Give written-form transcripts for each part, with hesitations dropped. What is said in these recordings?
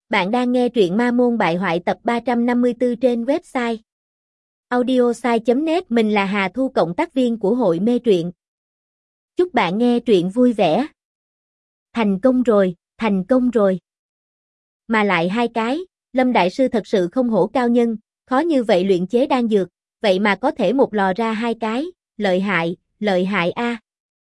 Bạn đang nghe truyện Ma Môn Bại Hoại tập 354 trên website audiosai.net. Mình là Hà Thu, cộng tác viên của hội mê truyện. Chúc bạn nghe truyện vui vẻ. Thành công rồi, thành công rồi. Mà lại 2 cái, Lâm Đại Sư thật sự không hổ cao nhân, khó như vậy luyện chế đan dược, vậy mà có thể một lò ra 2 cái, lợi hại a.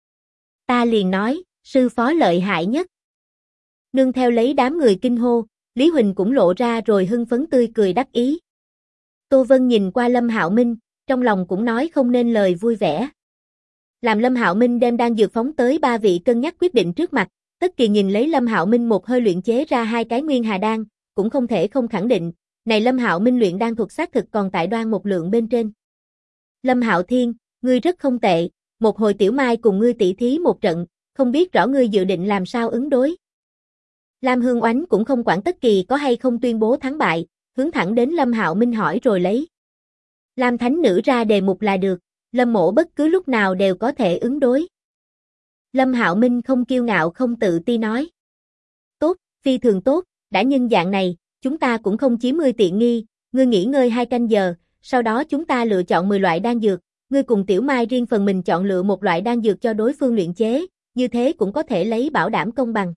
Ta liền nói, sư phó lợi hại nhất. Nương theo lấy đám người kinh hô, Lý Huỳnh cũng lộ ra rồi hưng phấn tươi cười đắc ý. Tô Vân nhìn qua Lâm Hạo Minh, trong lòng cũng nói không nên lời vui vẻ. Làm Lâm Hạo Minh đem đan dược phóng tới 3 vị cân nhắc quyết định trước mặt, Tất Kỳ nhìn lấy Lâm Hạo Minh một hơi luyện chế ra 2 cái nguyên hà đan, cũng không thể không khẳng định, này Lâm Hạo Minh luyện đan thuật xác thực còn tại Đoan Mục Lượng bên trên. Lâm Hạo Thiên, ngươi rất không tệ, một hồi Tiểu Mai cùng ngươi tỉ thí một trận, không biết rõ ngươi dự định làm sao ứng đối. Lam Hương Oánh cũng không quản Tất Kỳ có hay không tuyên bố thắng bại, hướng thẳng đến Lâm Hạo Minh hỏi rồi lấy Lam Thánh Nữ ra đề mục là được, Lâm mỗ bất cứ lúc nào đều có thể ứng đối. Lâm Hạo Minh không kiêu ngạo không tự ti nói. Tốt, phi thường tốt, đã nhân dạng này, chúng ta cũng không chiếm ngươi tiện nghi, ngươi nghỉ ngơi 2 canh giờ, sau đó chúng ta lựa chọn 10 loại đan dược, ngươi cùng Tiểu Mai riêng phần mình chọn lựa một loại đan dược cho đối phương luyện chế, như thế cũng có thể lấy bảo đảm công bằng.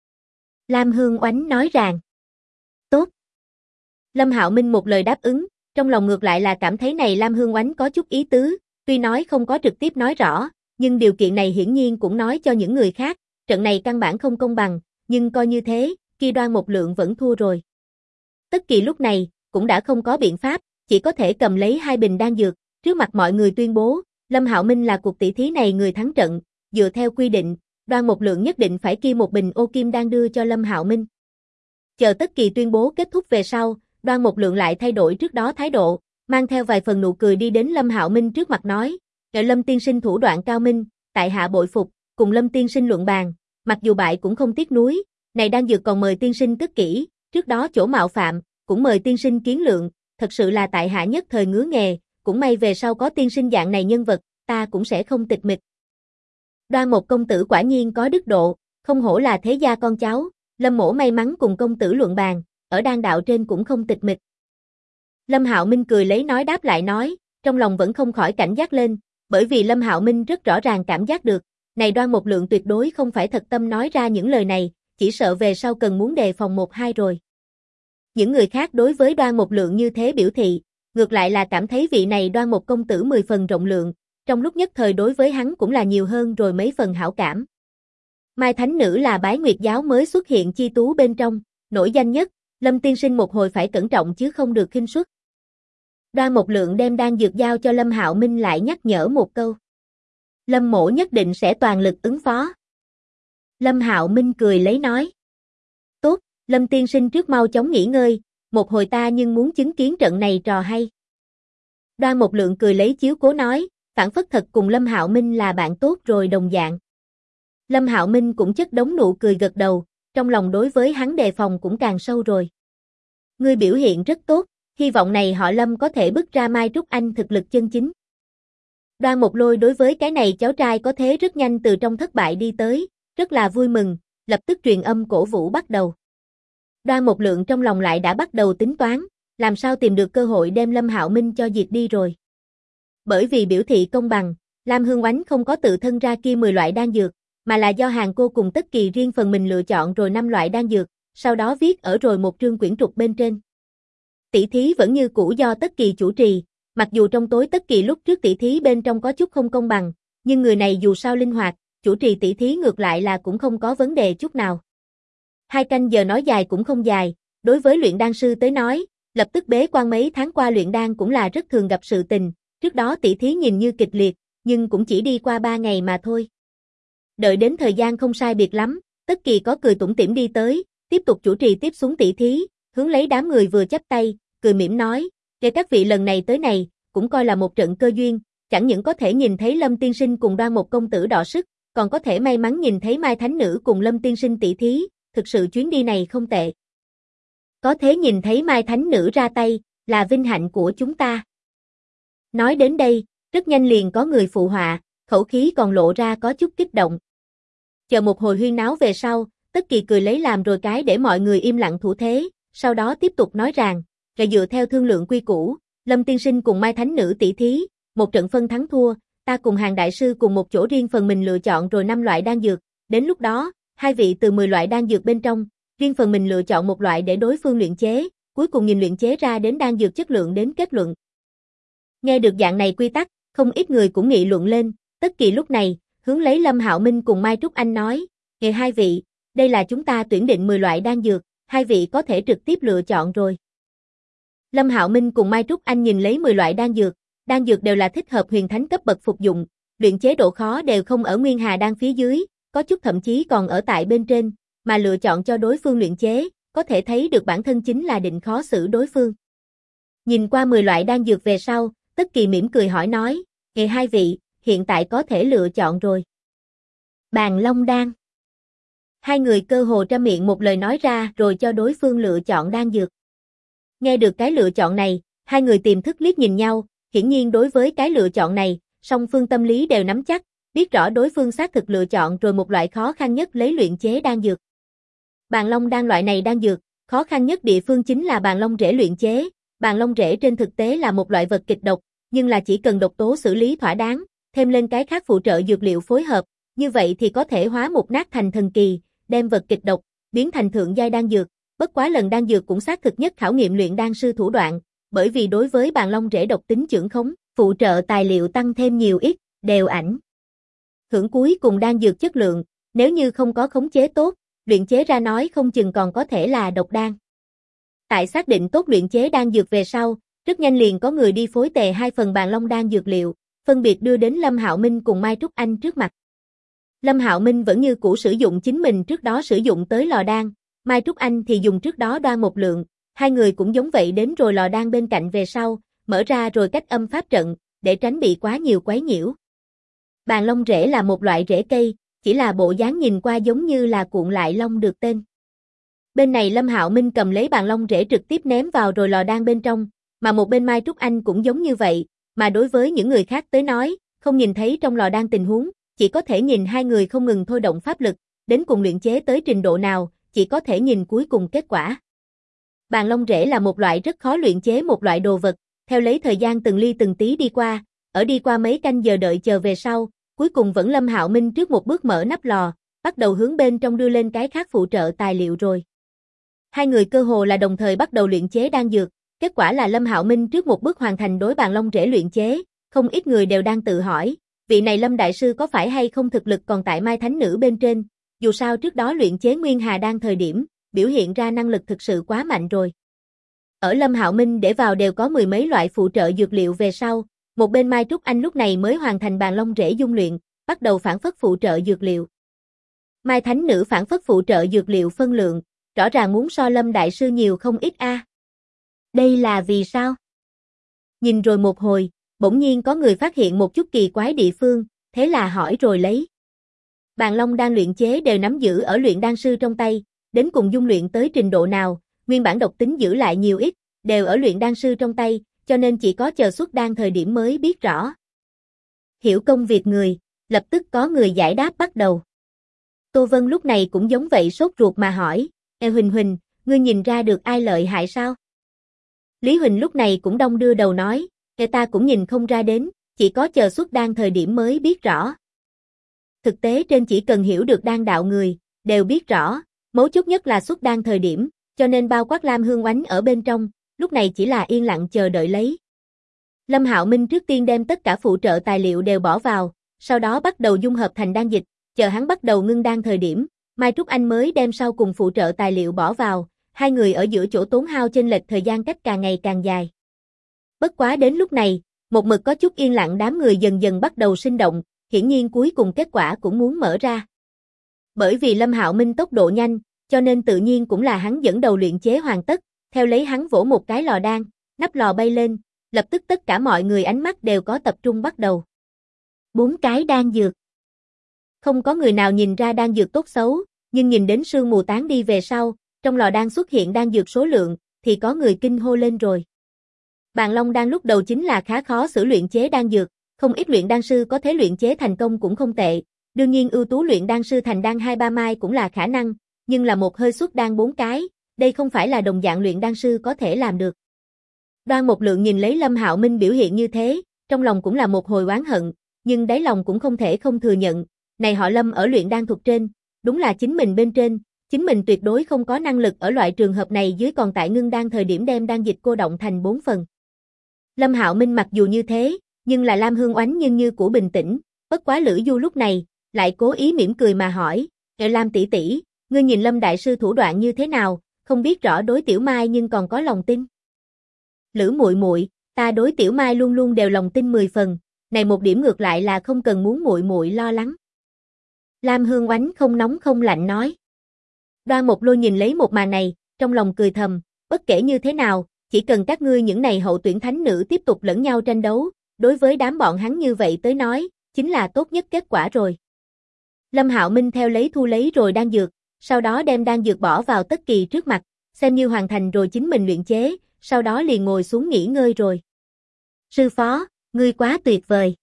Lam Hương Oánh nói rằng. Tốt. Lâm Hạo Minh một lời đáp ứng, trong lòng ngược lại là cảm thấy này Lam Hương Oánh có chút ý tứ, tuy nói không có trực tiếp nói rõ, nhưng điều kiện này hiển nhiên cũng nói cho những người khác, trận này căn bản không công bằng, nhưng coi như thế, kia Đoan Mục Lượng vẫn thua rồi. Tất Kỳ lúc này, cũng đã không có biện pháp, chỉ có thể cầm lấy 2 bình đan dược, trước mặt mọi người tuyên bố, Lâm Hạo Minh là cuộc tỷ thí này người thắng trận, dựa theo quy định, Đoan Mục Lượng nhất định phải kia một bình ô kim đan đưa cho Lâm Hạo Minh. Chờ Tất Kỳ tuyên bố kết thúc về sau, Đoan Mục Lượng lại thay đổi trước đó thái độ, mang theo vài phần nụ cười đi đến Lâm Hạo Minh trước mặt nói, Lâm tiên sinh thủ đoạn cao minh, tại hạ bội phục, cùng Lâm tiên sinh luận bàn, mặc dù bại cũng không tiếc nuối, này đang dược còn mời tiên sinh cất kỹ, trước đó chỗ mạo phạm, cũng mời tiên sinh kiến lượng, thật sự là tại hạ nhất thời ngứa nghề, cũng may về sau có tiên sinh dạng này nhân vật, ta cũng sẽ không tịch mịch. Đoan Mục công tử quả nhiên có đức độ, không hổ là thế gia con cháu, Lâm mỗ may mắn cùng công tử luận bàn, ở đan đạo trên cũng không tịch mịch. Lâm Hạo Minh cười lấy nói đáp lại nói, trong lòng vẫn không khỏi cảnh giác lên, bởi vì Lâm Hạo Minh rất rõ ràng cảm giác được, này Đoan Mục Lượng tuyệt đối không phải thật tâm nói ra những lời này, chỉ sợ về sau cần muốn đề phòng 1-2 rồi. Những người khác đối với Đoan Mục Lượng như thế biểu thị, ngược lại là cảm thấy vị này Đoan Mục công tử 10 phần rộng lượng, trong lúc nhất thời đối với hắn cũng là nhiều hơn rồi mấy phần hảo cảm. Mai Thánh Nữ là Bái Nguyệt giáo mới xuất hiện chi tú bên trong, nổi danh nhất, Lâm tiên sinh một hồi phải cẩn trọng chứ không được khinh suất. Đoan Mục Lượng đem đan dược giao cho Lâm Hạo Minh lại nhắc nhở một câu. Lâm mỗ nhất định sẽ toàn lực ứng phó. Lâm Hạo Minh cười lấy nói. Tốt, Lâm tiên sinh trước mau chóng nghỉ ngơi, một hồi ta nhưng muốn chứng kiến trận này trò hay. Đoan Mục Lượng cười lấy chiếu cố nói, phản phất thật cùng Lâm Hạo Minh là bạn tốt rồi đồng dạng. Lâm Hạo Minh cũng chất đống nụ cười gật đầu, trong lòng đối với hắn đề phòng cũng càng sâu rồi. Ngươi biểu hiện rất tốt, hy vọng này họ Lâm có thể bứt ra Mai Trúc Anh thực lực chân chính. Đoan Mục Lôi đối với cái này cháu trai có thế rất nhanh từ trong thất bại đi tới, rất là vui mừng, lập tức truyền âm cổ vũ bắt đầu. Đoan Mục Lượng trong lòng lại đã bắt đầu tính toán, làm sao tìm được cơ hội đem Lâm Hạo Minh cho diệt đi rồi. Bởi vì biểu thị công bằng, Lam Hương Oánh không có tự thân ra kia 10 loại đan dược, mà là do Hàn Cô cùng Tất Kỳ riêng phần mình lựa chọn rồi 5 loại đan dược, sau đó viết ở rồi một trương quyển trục bên trên. Tỷ thí vẫn như cũ do Tất Kỳ chủ trì, mặc dù trong tối Tất Kỳ lúc trước tỷ thí bên trong có chút không công bằng, nhưng người này dù sao linh hoạt, chủ trì tỷ thí ngược lại là cũng không có vấn đề chút nào. 2 canh giờ nói dài cũng không dài, đối với luyện đan sư tới nói, lập tức bế quan mấy tháng qua luyện đan cũng là rất thường gặp sự tình, trước đó tỷ thí nhìn như kịch liệt, nhưng cũng chỉ đi qua 3 ngày mà thôi. Đợi đến thời gian không sai biệt lắm, Tất Kỳ có cười tủm tỉm đi tới, tiếp tục chủ trì tiếp xuống tỷ thí, hướng lấy đám người vừa chắp tay, cười mỉm nói, để các vị lần này tới này, cũng coi là một trận cơ duyên, chẳng những có thể nhìn thấy Lâm tiên sinh cùng Đoan Mục công tử đọ sức, còn có thể may mắn nhìn thấy Mai Thánh Nữ cùng Lâm tiên sinh tỷ thí, thực sự chuyến đi này không tệ. Có thể nhìn thấy Mai Thánh Nữ ra tay, là vinh hạnh của chúng ta. Nói đến đây, rất nhanh liền có người phụ họa, khẩu khí còn lộ ra có chút kích động. Chờ một hồi huyên náo về sau, Tất Kỳ cười lấy làm rồi cái để mọi người im lặng thủ thế, sau đó tiếp tục nói rằng, dựa theo thương lượng quy củ, Lâm tiên sinh cùng Mai thánh nữ tỷ thí, một trận phân thắng thua, ta cùng Hàn đại sư cùng một chỗ riêng phần mình lựa chọn rồi 5 loại đan dược, đến lúc đó, hai vị từ 10 loại đan dược bên trong, riêng phần mình lựa chọn một loại để đối phương luyện chế, cuối cùng nhìn luyện chế ra đến đan dược chất lượng đến kết luận. Nghe được dạng này quy tắc, không ít người cũng nghị luận lên, Tất Kỳ lúc này, hướng lấy Lâm Hạo Minh cùng Mai Trúc Anh nói, "Nghề hai vị, đây là chúng ta tuyển định 10 loại đan dược, hai vị có thể trực tiếp lựa chọn rồi." Lâm Hạo Minh cùng Mai Trúc Anh nhìn lấy 10 loại đan dược đều là thích hợp huyền thánh cấp bậc phục dụng, luyện chế độ khó đều không ở Nguyên Hà đan phía dưới, có chút thậm chí còn ở tại bên trên, mà lựa chọn cho đối phương luyện chế, có thể thấy được bản thân chính là định khó xử đối phương. Nhìn qua 10 loại đan dược về sau, Tất Kỳ mỉm cười hỏi nói, "Nghề hai vị, hiện tại có thể lựa chọn rồi." Bàn Long đan. Hai người cơ hồ trăm miệng một lời nói ra rồi cho đối phương lựa chọn đan dược. Nghe được cái lựa chọn này, hai người tiềm thức liếc nhìn nhau, hiển nhiên đối với cái lựa chọn này, song phương tâm lý đều nắm chắc, biết rõ đối phương xác thực lựa chọn rồi một loại khó khăn nhất lấy luyện chế đan dược. Bàn Long đan loại này đan dược, khó khăn nhất địa phương chính là bàn long rễ luyện chế. Bàn long rễ trên thực tế là một loại vật kịch độc, nhưng là chỉ cần độc tố xử lý thỏa đáng, thêm lên cái khác phụ trợ dược liệu phối hợp, như vậy thì có thể hóa một nát thành thần kỳ, đem vật kịch độc biến thành thượng giai đan dược. Bất quá lần đan dược cũng xác thực nhất khảo nghiệm luyện đan sư thủ đoạn, bởi vì đối với bàn long rễ độc tính chưởng khống, phụ trợ tài liệu tăng thêm nhiều ít, đều ảnh hưởng cuối cùng đan dược chất lượng, nếu như không có khống chế tốt, luyện chế ra nói không chừng còn có thể là độc đan. Tại xác định tốt luyện chế đan dược về sau, rất nhanh liền có người đi phối tề 2 phần bàn long đan dược liệu, phân biệt đưa đến Lâm Hạo Minh cùng Mai Trúc Anh trước mặt. Lâm Hạo Minh vẫn như cũ sử dụng chính mình trước đó sử dụng tới lò đan, Mai Trúc Anh thì dùng trước đó đoan một lượng, hai người cũng giống vậy đến rồi lò đan bên cạnh về sau, mở ra rồi cách âm pháp trận, để tránh bị quá nhiều quấy nhiễu. Bàn long rễ là một loại rễ cây, chỉ là bộ dáng nhìn qua giống như là cuộn lại long được tên. Bên này Lâm Hạo Minh cầm lấy bàn long rễ trực tiếp ném vào rồi lò đan bên trong, mà một bên Mai Trúc Anh cũng giống như vậy, mà đối với những người khác tới nói, không nhìn thấy trong lò đan tình huống, chỉ có thể nhìn hai người không ngừng thôi động pháp lực, đến cùng luyện chế tới trình độ nào, chỉ có thể nhìn cuối cùng kết quả. Bàn long rễ là một loại rất khó luyện chế một loại đồ vật, theo lấy thời gian từng ly từng tí đi qua, ở đi qua mấy canh giờ đợi chờ về sau, cuối cùng vẫn Lâm Hạo Minh trước một bước mở nắp lò, bắt đầu hướng bên trong đưa lên cái khác phụ trợ tài liệu rồi. Hai người cơ hồ là đồng thời bắt đầu luyện chế đan dược, kết quả là Lâm Hạo Minh trước một bước hoàn thành đối bàn long rễ luyện chế, không ít người đều đang tự hỏi, vị này Lâm đại sư có phải hay không thực lực còn tại Mai thánh nữ bên trên, dù sao trước đó luyện chế Nguyên Hà đan thời điểm, biểu hiện ra năng lực thực sự quá mạnh rồi. Ở Lâm Hạo Minh để vào đều có 10 mấy loại phụ trợ dược liệu về sau, một bên Mai Trúc Anh lúc này mới hoàn thành bàn long rễ dung luyện, bắt đầu phản phất phụ trợ dược liệu. Mai thánh nữ phản phất phụ trợ dược liệu phân lượng, rõ ràng muốn so Lâm đại sư nhiều không ít a. Đây là vì sao? Nhìn rồi một hồi, bỗng nhiên có người phát hiện một chút kỳ quái địa phương, thế là hỏi rồi lấy. Bàn long đan luyện chế đều nắm giữ ở luyện đan sư trong tay, đến cùng dung luyện tới trình độ nào, nguyên bản độc tính giữ lại nhiều ít, đều ở luyện đan sư trong tay, cho nên chỉ có chờ xuất đan thời điểm mới biết rõ. Hiểu công việc người, lập tức có người giải đáp bắt đầu. Tô Vân lúc này cũng giống vậy sốt ruột mà hỏi, Huỳnh Huỳnh, ngươi nhìn ra được ai lợi hại sao? Lý Huỳnh lúc này cũng đong đưa đầu nói, ta cũng nhìn không ra đến, chỉ có chờ xuất đan thời điểm mới biết rõ. Thực tế trên chỉ cần hiểu được đan đạo người, đều biết rõ, mấu chốt nhất là xuất đan thời điểm, cho nên bao quát Lam Hương Oánh ở bên trong, lúc này chỉ là yên lặng chờ đợi lấy. Lâm Hạo Minh trước tiên đem tất cả phụ trợ tài liệu đều bỏ vào, sau đó bắt đầu dung hợp thành đan dịch, chờ hắn bắt đầu ngưng đan thời điểm, Mai Trúc Anh mới đem sau cùng phụ trợ tài liệu bỏ vào, hai người ở giữa chỗ tốn hao chênh lệch thời gian cách càng ngày càng dài. Bất quá đến lúc này, một mực có chút yên lặng đám người dần dần bắt đầu sinh động, hiển nhiên cuối cùng kết quả cũng muốn mở ra. Bởi vì Lâm Hạo Minh tốc độ nhanh, cho nên tự nhiên cũng là hắn dẫn đầu luyện chế hoàn tất, theo lấy hắn vỗ một cái lò đan, nắp lò bay lên, lập tức tất cả mọi người ánh mắt đều có tập trung bắt đầu. 4 cái đan dược. Không có người nào nhìn ra đan dược tốt xấu, nhưng nhìn đến sương mù tán đi về sau, trong lò đan xuất hiện đan dược số lượng, thì có người kinh hô lên rồi. Bàn long đan lúc đầu chính là khá khó xử luyện chế đan dược, không ít luyện đan sư có thể luyện chế thành công cũng không tệ, đương nhiên ưu tú luyện đan sư thành đan 2-3 mai cũng là khả năng, nhưng là một hơi xuất đan 4 cái, đây không phải là đồng dạng luyện đan sư có thể làm được. Đoan Mục Lượng nhìn lấy Lâm Hạo Minh biểu hiện như thế, trong lòng cũng là một hồi oán hận, nhưng đáy lòng cũng không thể không thừa nhận, này họ Lâm ở luyện đan thuật trên, đúng là chính mình bên trên, chính mình tuyệt đối không có năng lực ở loại trường hợp này dưới còn tại ngưng đan thời điểm đem đan dịch cô động thành 4 phần. Lâm Hạo Minh mặc dù như thế, nhưng là Lam Hương Oánh nhưng như cũ bình tĩnh, bất quá Lữ Du lúc này, lại cố ý mỉm cười mà hỏi, Lam tỷ tỷ, ngươi nhìn Lâm đại sư thủ đoạn như thế nào, không biết rõ đối Tiểu Mai nhưng còn có lòng tin. Lữ muội muội, ta đối Tiểu Mai luôn luôn đều lòng tin 10 phần, này một điểm ngược lại là không cần muốn muội muội lo lắng. Lam Hương Oánh không nóng không lạnh nói. Đoan Mục Lôi nhìn lấy một màn này, trong lòng cười thầm, bất kể như thế nào, chỉ cần các ngươi những này hậu tuyển thánh nữ tiếp tục lẫn nhau tranh đấu, đối với đám bọn hắn như vậy tới nói, chính là tốt nhất kết quả rồi. Lâm Hạo Minh theo lấy thu lấy rồi đan dược, sau đó đem đan dược bỏ vào Tất Kỳ trước mặt, xem như hoàn thành rồi chính mình luyện chế, sau đó liền ngồi xuống nghỉ ngơi rồi. Sư phó, ngươi quá tuyệt vời.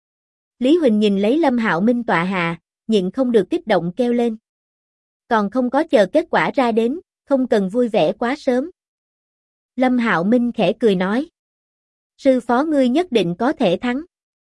Lý Huỳnh nhìn lấy Lâm Hạo Minh tọa hạ, nhịn không được kích động kêu lên. Còn không có chờ kết quả ra đến, không cần vui vẻ quá sớm. Lâm Hạo Minh khẽ cười nói. Sư phó ngươi nhất định có thể thắng.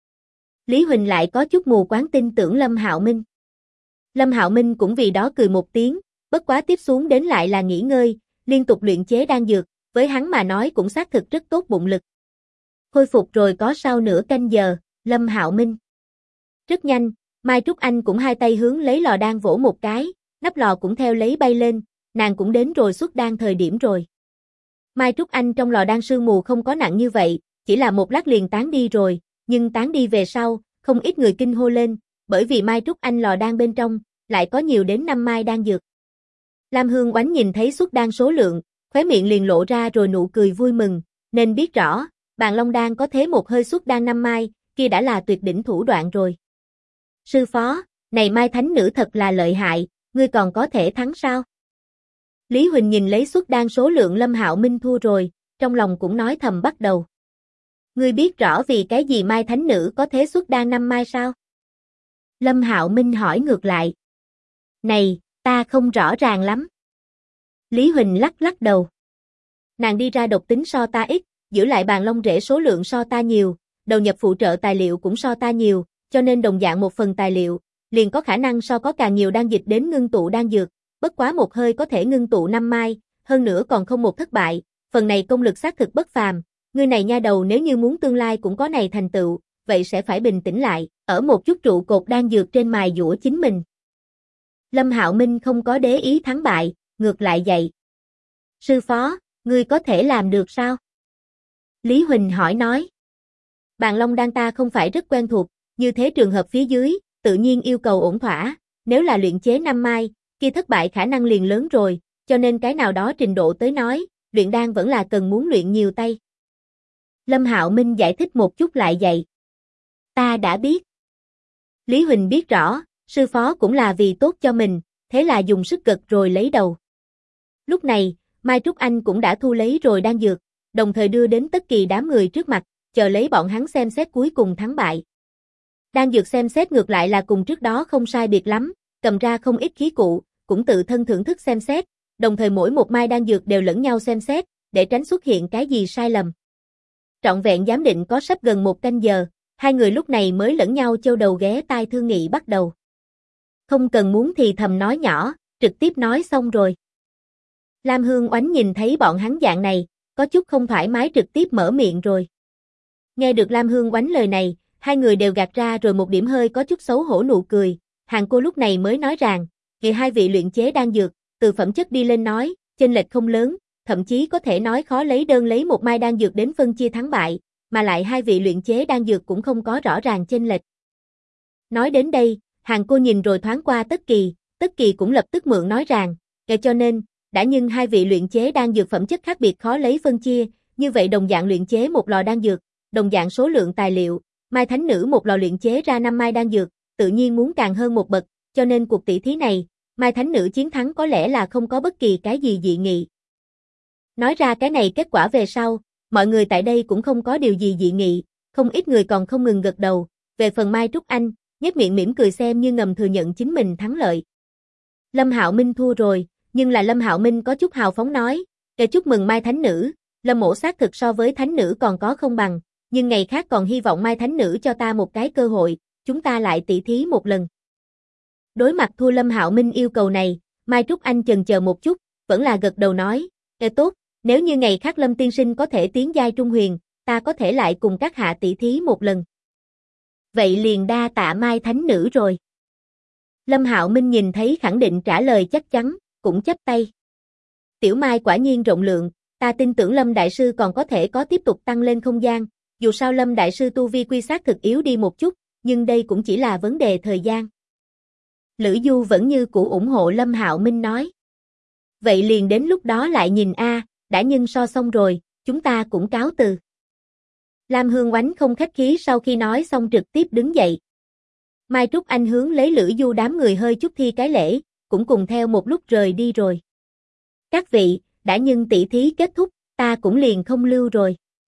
Lý Huỳnh lại có chút mù quáng tin tưởng Lâm Hạo Minh. Lâm Hạo Minh cũng vì đó cười một tiếng, bất quá tiếp xuống đến lại là nghỉ ngơi, liên tục luyện chế đan dược, với hắn mà nói cũng xác thực rất tốt bụng lực. Khôi phục rồi có sau nửa canh giờ, Lâm Hạo Minh. Rất nhanh, Mai Trúc Anh cũng hai tay hướng lấy lò đan vỗ một cái, nắp lò cũng theo lấy bay lên, nàng cũng đến rồi xuất đan thời điểm rồi. Mai Trúc Anh trong lò đan sương mù không có nặng như vậy, chỉ là một lát liền tán đi rồi, nhưng tán đi về sau, không ít người kinh hô lên, bởi vì Mai Trúc Anh lò đan bên trong, lại có nhiều đến 5 mai đan dược. Lam Hương Oánh nhìn thấy xuất đan số lượng, khóe miệng liền lộ ra rồi nụ cười vui mừng, nên biết rõ, Bàn Long đan có thế một hơi xuất đan 5 mai, kia đã là tuyệt đỉnh thủ đoạn rồi. Sư phó, này Mai Thánh Nữ thật là lợi hại, ngươi còn có thể thắng sao? Lý Huỳnh nhìn lấy xuất đan số lượng Lâm Hạo Minh thua rồi, trong lòng cũng nói thầm bắt đầu. Ngươi biết rõ vì cái gì Mai Thánh Nữ có thế xuất đan 5 mai sao? Lâm Hạo Minh hỏi ngược lại. Này, ta không rõ ràng lắm. Lý Huỳnh lắc lắc đầu. Nàng đi ra độc tính so ta ít, giữ lại bàn long rễ số lượng so ta nhiều, đầu nhập phụ trợ tài liệu cũng so ta nhiều, cho nên đồng dạng một phần tài liệu, liền có khả năng so có càng nhiều đan dịch đến ngưng tụ đan dược, bất quá một hơi có thể ngưng tụ 5 mai, hơn nữa còn không một thất bại, phần này công lực xác thực bất phàm, ngươi này nha đầu nếu như muốn tương lai cũng có này thành tựu, vậy sẽ phải bình tĩnh lại, ở một chút trụ cột đan dược trên mài giũa chính mình. Lâm Hạo Minh không có để ý thắng bại, ngược lại dạy. Sư phó, ngươi có thể làm được sao? Lý Huỳnh hỏi nói. Bàn Long đan ta không phải rất quen thuộc, như thế trường hợp phía dưới, tự nhiên yêu cầu ổn thỏa, nếu là luyện chế 5 mai, kia thất bại khả năng liền lớn rồi, cho nên cái nào đó trình độ tới nói, luyện đan vẫn là cần muốn luyện nhiều tay. Lâm Hạo Minh giải thích một chút lại dạy. Ta đã biết. Lý Huỳnh biết rõ, sư phó cũng là vì tốt cho mình, thế là dùng sức gật rồi lấy đầu. Lúc này, Mai Trúc Anh cũng đã thu lấy rồi đan dược, đồng thời đưa đến Tất Kỳ đám người trước mặt, chờ lấy bọn hắn xem xét cuối cùng thắng bại. Đan dược xem xét ngược lại là cùng trước đó không sai biệt lắm, cầm ra không ít khí cụ, cũng tự thân thưởng thức xem xét, đồng thời mỗi một mai đan dược đều lẫn nhau xem xét, để tránh xuất hiện cái gì sai lầm. Trọn vẹn giám định có sắp gần 1 canh giờ, hai người lúc này mới lẫn nhau châu đầu ghé tai thương nghị bắt đầu. Không cần muốn thì thầm nói nhỏ, trực tiếp nói xong rồi. Lam Hương Oánh nhìn thấy bọn hắn dạng này, có chút không thoải mái trực tiếp mở miệng rồi. Nghe được Lam Hương Oánh lời này, hai người đều gạt ra rồi một điểm hơi có chút xấu hổ nụ cười, hàng cô lúc này mới nói rằng, vì hai vị luyện chế đan dược, từ phẩm chất đi lên nói, chênh lệch không lớn, thậm chí có thể nói khó lấy đơn lấy một mai đan dược đến phân chia thắng bại, mà lại hai vị luyện chế đan dược cũng không có rõ ràng chênh lệch. Nói đến đây, hàng cô nhìn rồi thoáng qua Tất Kỳ cũng lập tức mượn nói rằng, cho nên, đã nhưng hai vị luyện chế đan dược phẩm chất khác biệt khó lấy phân chia, như vậy đồng dạng luyện chế một lò đan dược, đồng dạng số lượng tài liệu, Mai Thánh Nữ một lò luyện chế ra 5 mai đan dược, tự nhiên muốn càng hơn một bậc, cho nên cuộc tỷ thí này, Mai Thánh Nữ chiến thắng có lẽ là không có bất kỳ cái gì dị nghị. Nói ra cái này kết quả về sau, mọi người tại đây cũng không có điều gì dị nghị, không ít người còn không ngừng gật đầu, về phần Mai Trúc Anh, nhếch miệng mỉm cười xem như ngầm thừa nhận chính mình thắng lợi. Lâm Hạo Minh thua rồi, nhưng là Lâm Hạo Minh có chút hào phóng nói, chúc mừng Mai Thánh Nữ, Lâm mỗ xác thực so với Thánh Nữ còn có không bằng, nhưng ngày khác còn hy vọng Mai Thánh Nữ cho ta một cái cơ hội, chúng ta lại tỉ thí một lần. Đối mặt thua Lâm Hạo Minh yêu cầu này, Mai Trúc Anh chần chờ một chút, vẫn là gật đầu nói, tốt, nếu như ngày khác Lâm tiên sinh có thể tiến giai trung huyền, ta có thể lại cùng các hạ tỉ thí một lần. Vậy liền đa tạ Mai Thánh Nữ rồi. Lâm Hạo Minh nhìn thấy khẳng định trả lời chắc chắn, cũng chắp tay. Tiểu Mai quả nhiên rộng lượng, ta tin tưởng Lâm Đại Sư còn có thể có tiếp tục tăng lên không gian, dù sao Lâm Đại Sư tu vi quy xác thực yếu đi một chút, nhưng đây cũng chỉ là vấn đề thời gian. Lữ Du vẫn như cũ ủng hộ Lâm Hạo Minh nói. Vậy liền đến lúc đó lại nhìn đã nhân so xong rồi, chúng ta cũng cáo từ. Lam Hương Oánh không khách khí sau khi nói xong trực tiếp đứng dậy. Mai Trúc Anh hướng lấy Lữ Du đám người hơi chút thi cái lễ, cũng cùng theo một lúc rời đi rồi. Các vị, đã nhân tỷ thí kết thúc, ta cũng liền không lưu rồi.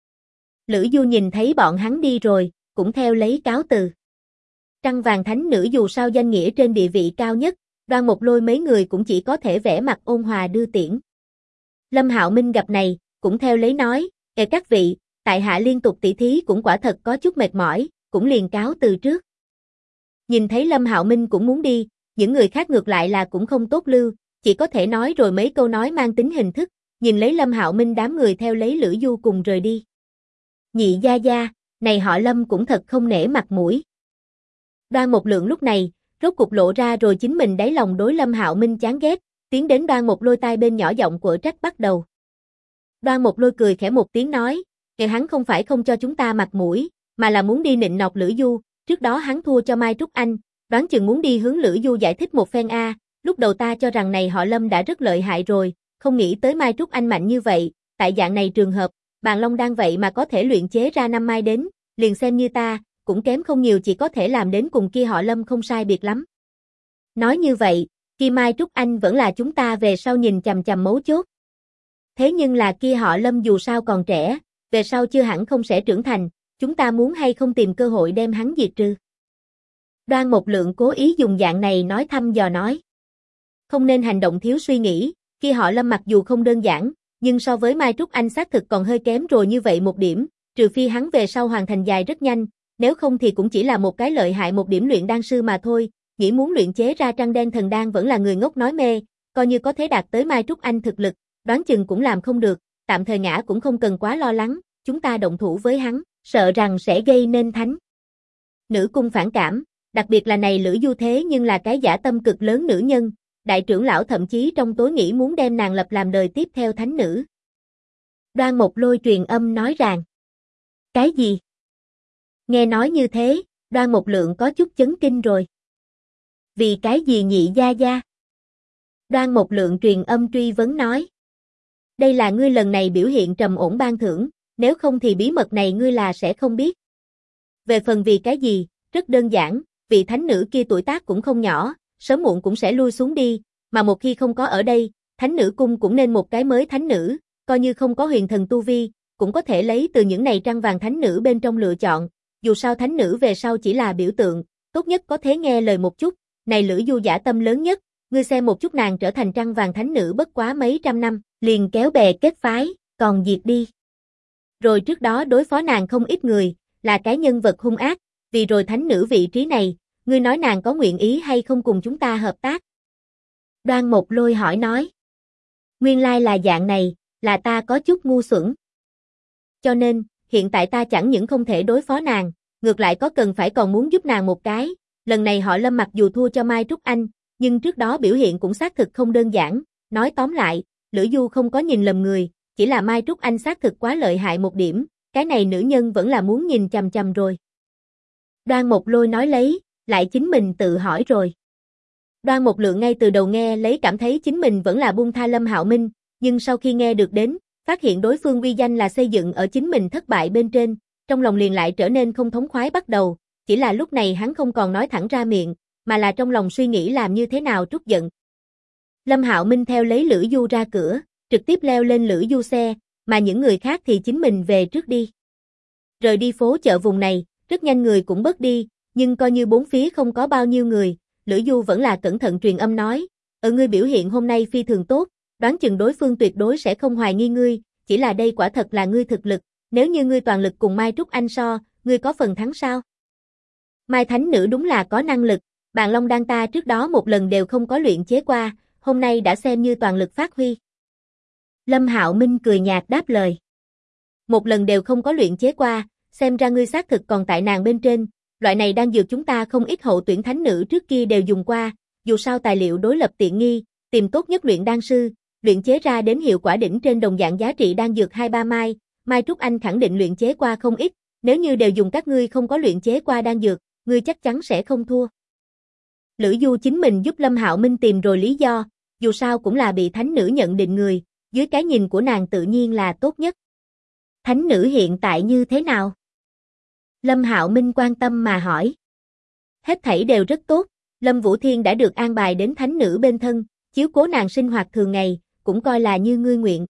Lữ Du nhìn thấy bọn hắn đi rồi, cũng theo lấy cáo từ. Trăng Vàng Thánh Nữ dù sao danh nghĩa trên địa vị cao nhất, Đoan Mộc Lôi mấy người cũng chỉ có thể vẽ mặt ôn hòa đưa tiễn. Lâm Hạo Minh gặp này, cũng theo lấy nói, các vị, tại hạ liên tục tỷ thí cũng quả thật có chút mệt mỏi, cũng liền cáo từ trước. Nhìn thấy Lâm Hạo Minh cũng muốn đi, những người khác ngược lại là cũng không tốt lưu, chỉ có thể nói rồi mấy câu nói mang tính hình thức, nhìn lấy Lâm Hạo Minh đám người theo lấy Lữ Du cùng rời đi. Nhị gia gia, này họ Lâm cũng thật không nể mặt mũi. Đoan Mộc Lượng lúc này, rốt cục lộ ra rồi chính mình đáy lòng đối Lâm Hạo Minh chán ghét, tiến đến Đoan Mộc Lôi tai bên nhỏ giọng quở trách bắt đầu. Đoan Mộc Lôi cười khẽ một tiếng nói, hắn không phải không cho chúng ta mặt mũi, mà là muốn đi nịnh nọt Lữ Du, trước đó hắn thua cho Mai Trúc Anh, đoán chừng muốn đi hướng Lữ Du giải thích một phen lúc đầu ta cho rằng này họ Lâm đã rất lợi hại rồi, không nghĩ tới Mai Trúc Anh mạnh như vậy, tại dạng này trường hợp, Bàn Long Đan vậy mà có thể luyện chế ra 5 mai đến, liền xem như ta, cũng kém không nhiều chỉ có thể làm đến cùng kia họ Lâm không sai biệt lắm. Nói như vậy, kia Mai Trúc Anh vẫn là chúng ta về sau nhìn chằm chằm mấu chốt. Thế nhưng là kia họ Lâm dù sao còn trẻ, về sau chưa hẳn không sẽ trưởng thành, chúng ta muốn hay không tìm cơ hội đem hắn diệt trừ. Đoan Mộc Lượng cố ý dùng dạng này nói thăm dò nói. Không nên hành động thiếu suy nghĩ, kia họ Lâm mặc dù không đơn giản, nhưng so với Mai Trúc Anh xác thực còn hơi kém rồi như vậy một điểm, trừ phi hắn về sau hoàn thành dài rất nhanh, nếu không thì cũng chỉ là một cái lợi hại một điểm luyện đan sư mà thôi, nghĩ muốn luyện chế ra trăng đen thần đan vẫn là người ngốc nói mê, coi như có thể đạt tới Mai Trúc Anh thực lực, đoán chừng cũng làm không được, tạm thời ngã cũng không cần quá lo lắng, chúng ta động thủ với hắn, sợ rằng sẽ gây nên thánh nữ cung phản cảm, đặc biệt là này Lữ Du thế nhưng là cái dã tâm cực lớn nữ nhân, đại trưởng lão thậm chí trong tối nghĩ muốn đem nàng lập làm đời tiếp theo thánh nữ. Đoan Mộc Lôi truyền âm nói rằng, cái gì? Nghe nói như thế, Đoan Mộc Lượng có chút chấn kinh rồi. Vì cái gì nhị gia gia? Đoan Mộc Lượng truyền âm truy vấn nói. Đây là ngươi lần này biểu hiện trầm ổn ban thưởng, nếu không thì bí mật này ngươi là sẽ không biết. Về phần vì cái gì, rất đơn giản, vị thánh nữ kia tuổi tác cũng không nhỏ, sớm muộn cũng sẽ lui xuống đi, mà một khi không có ở đây, thánh nữ cung cũng nên một cái mới thánh nữ, coi như không có huyền thần tu vi, cũng có thể lấy từ những này trăng vàng thánh nữ bên trong lựa chọn, dù sao thánh nữ về sau chỉ là biểu tượng, tốt nhất có thể nghe lời một chút, này Lữ Du dã tâm lớn nhất, ngươi xem một chút nàng trở thành trăng vàng thánh nữ bất quá mấy trăm năm, liền kéo bè kết phái, còn diệt đi. Rồi trước đó đối phó nàng không ít người, là cái nhân vật hung ác, vì rồi thánh nữ vị trí này, ngươi nói nàng có nguyện ý hay không cùng chúng ta hợp tác? Đoan Mộc Lôi hỏi nói. Nguyên lai là dạng này, là ta có chút ngu xuẩn. Cho nên, hiện tại ta chẳng những không thể đối phó nàng, ngược lại có cần phải còn muốn giúp nàng một cái. Lần này họ Lâm mặc dù thua cho Mai Trúc Anh, nhưng trước đó biểu hiện cũng xác thực không đơn giản. Nói tóm lại, Lữ Du không có nhìn lầm người, chỉ là Mai Trúc Anh xác thực quá lợi hại một điểm, cái này nữ nhân vẫn là muốn nhìn chằm chằm rồi. Đoan Mộc Lôi nói lấy, lại chính mình tự hỏi rồi. Đoan Mộc Lượng ngay từ đầu nghe lấy cảm thấy chính mình vẫn là buông tha Lâm Hạo Minh, nhưng sau khi nghe được đến, phát hiện đối phương uy danh là xây dựng ở chính mình thất bại bên trên, trong lòng liền lại trở nên không thống khoái bắt đầu, chỉ là lúc này hắn không còn nói thẳng ra miệng, mà là trong lòng suy nghĩ làm như thế nào trút giận. Lâm Hạo Minh theo lấy Lữ Du ra cửa, trực tiếp leo lên Lữ Du xe, mà những người khác thì chính mình về trước đi. Rời đi phố chợ vùng này, rất nhanh người cũng bớt đi, nhưng coi như bốn phía không có bao nhiêu người, Lữ Du vẫn là cẩn thận truyền âm nói, Ngươi biểu hiện hôm nay phi thường tốt, đoán chừng đối phương tuyệt đối sẽ không hoài nghi ngươi, chỉ là đây quả thật là ngươi thực lực, nếu như ngươi toàn lực cùng Mai Trúc Anh so, ngươi có phần thắng sao? Mai Thánh Nữ đúng là có năng lực, Bàn Long Đan ta trước đó một lần đều không có luyện chế qua, hôm nay đã xem như toàn lực phát huy. Lâm Hạo Minh cười nhạt đáp lời. Một lần đều không có luyện chế qua, xem ra ngươi xác thực còn tại nàng bên trên, loại này đan dược chúng ta không ít hậu tuyển thánh nữ trước kia đều dùng qua, dù sao tài liệu đối lập tiện nghi, tìm tốt nhất luyện đan sư, luyện chế ra đến hiệu quả đỉnh trên đồng dạng giá trị đan dược 2-3 mai, Mai Trúc Anh khẳng định luyện chế qua không ít, nếu như đều dùng các ngươi không có luyện chế qua đan dược, ngươi chắc chắn sẽ không thua. Lữ Du chính mình giúp Lâm Hạo Minh tìm rồi lý do, dù sao cũng là bị thánh nữ nhận định người, dưới cái nhìn của nàng tự nhiên là tốt nhất. Thánh nữ hiện tại như thế nào? Lâm Hạo Minh quan tâm mà hỏi. Hết thảy đều rất tốt, Lâm Vũ Thiên đã được an bài đến thánh nữ bên thân, chiếu cố nàng sinh hoạt thường ngày, cũng coi là như ngươi nguyện.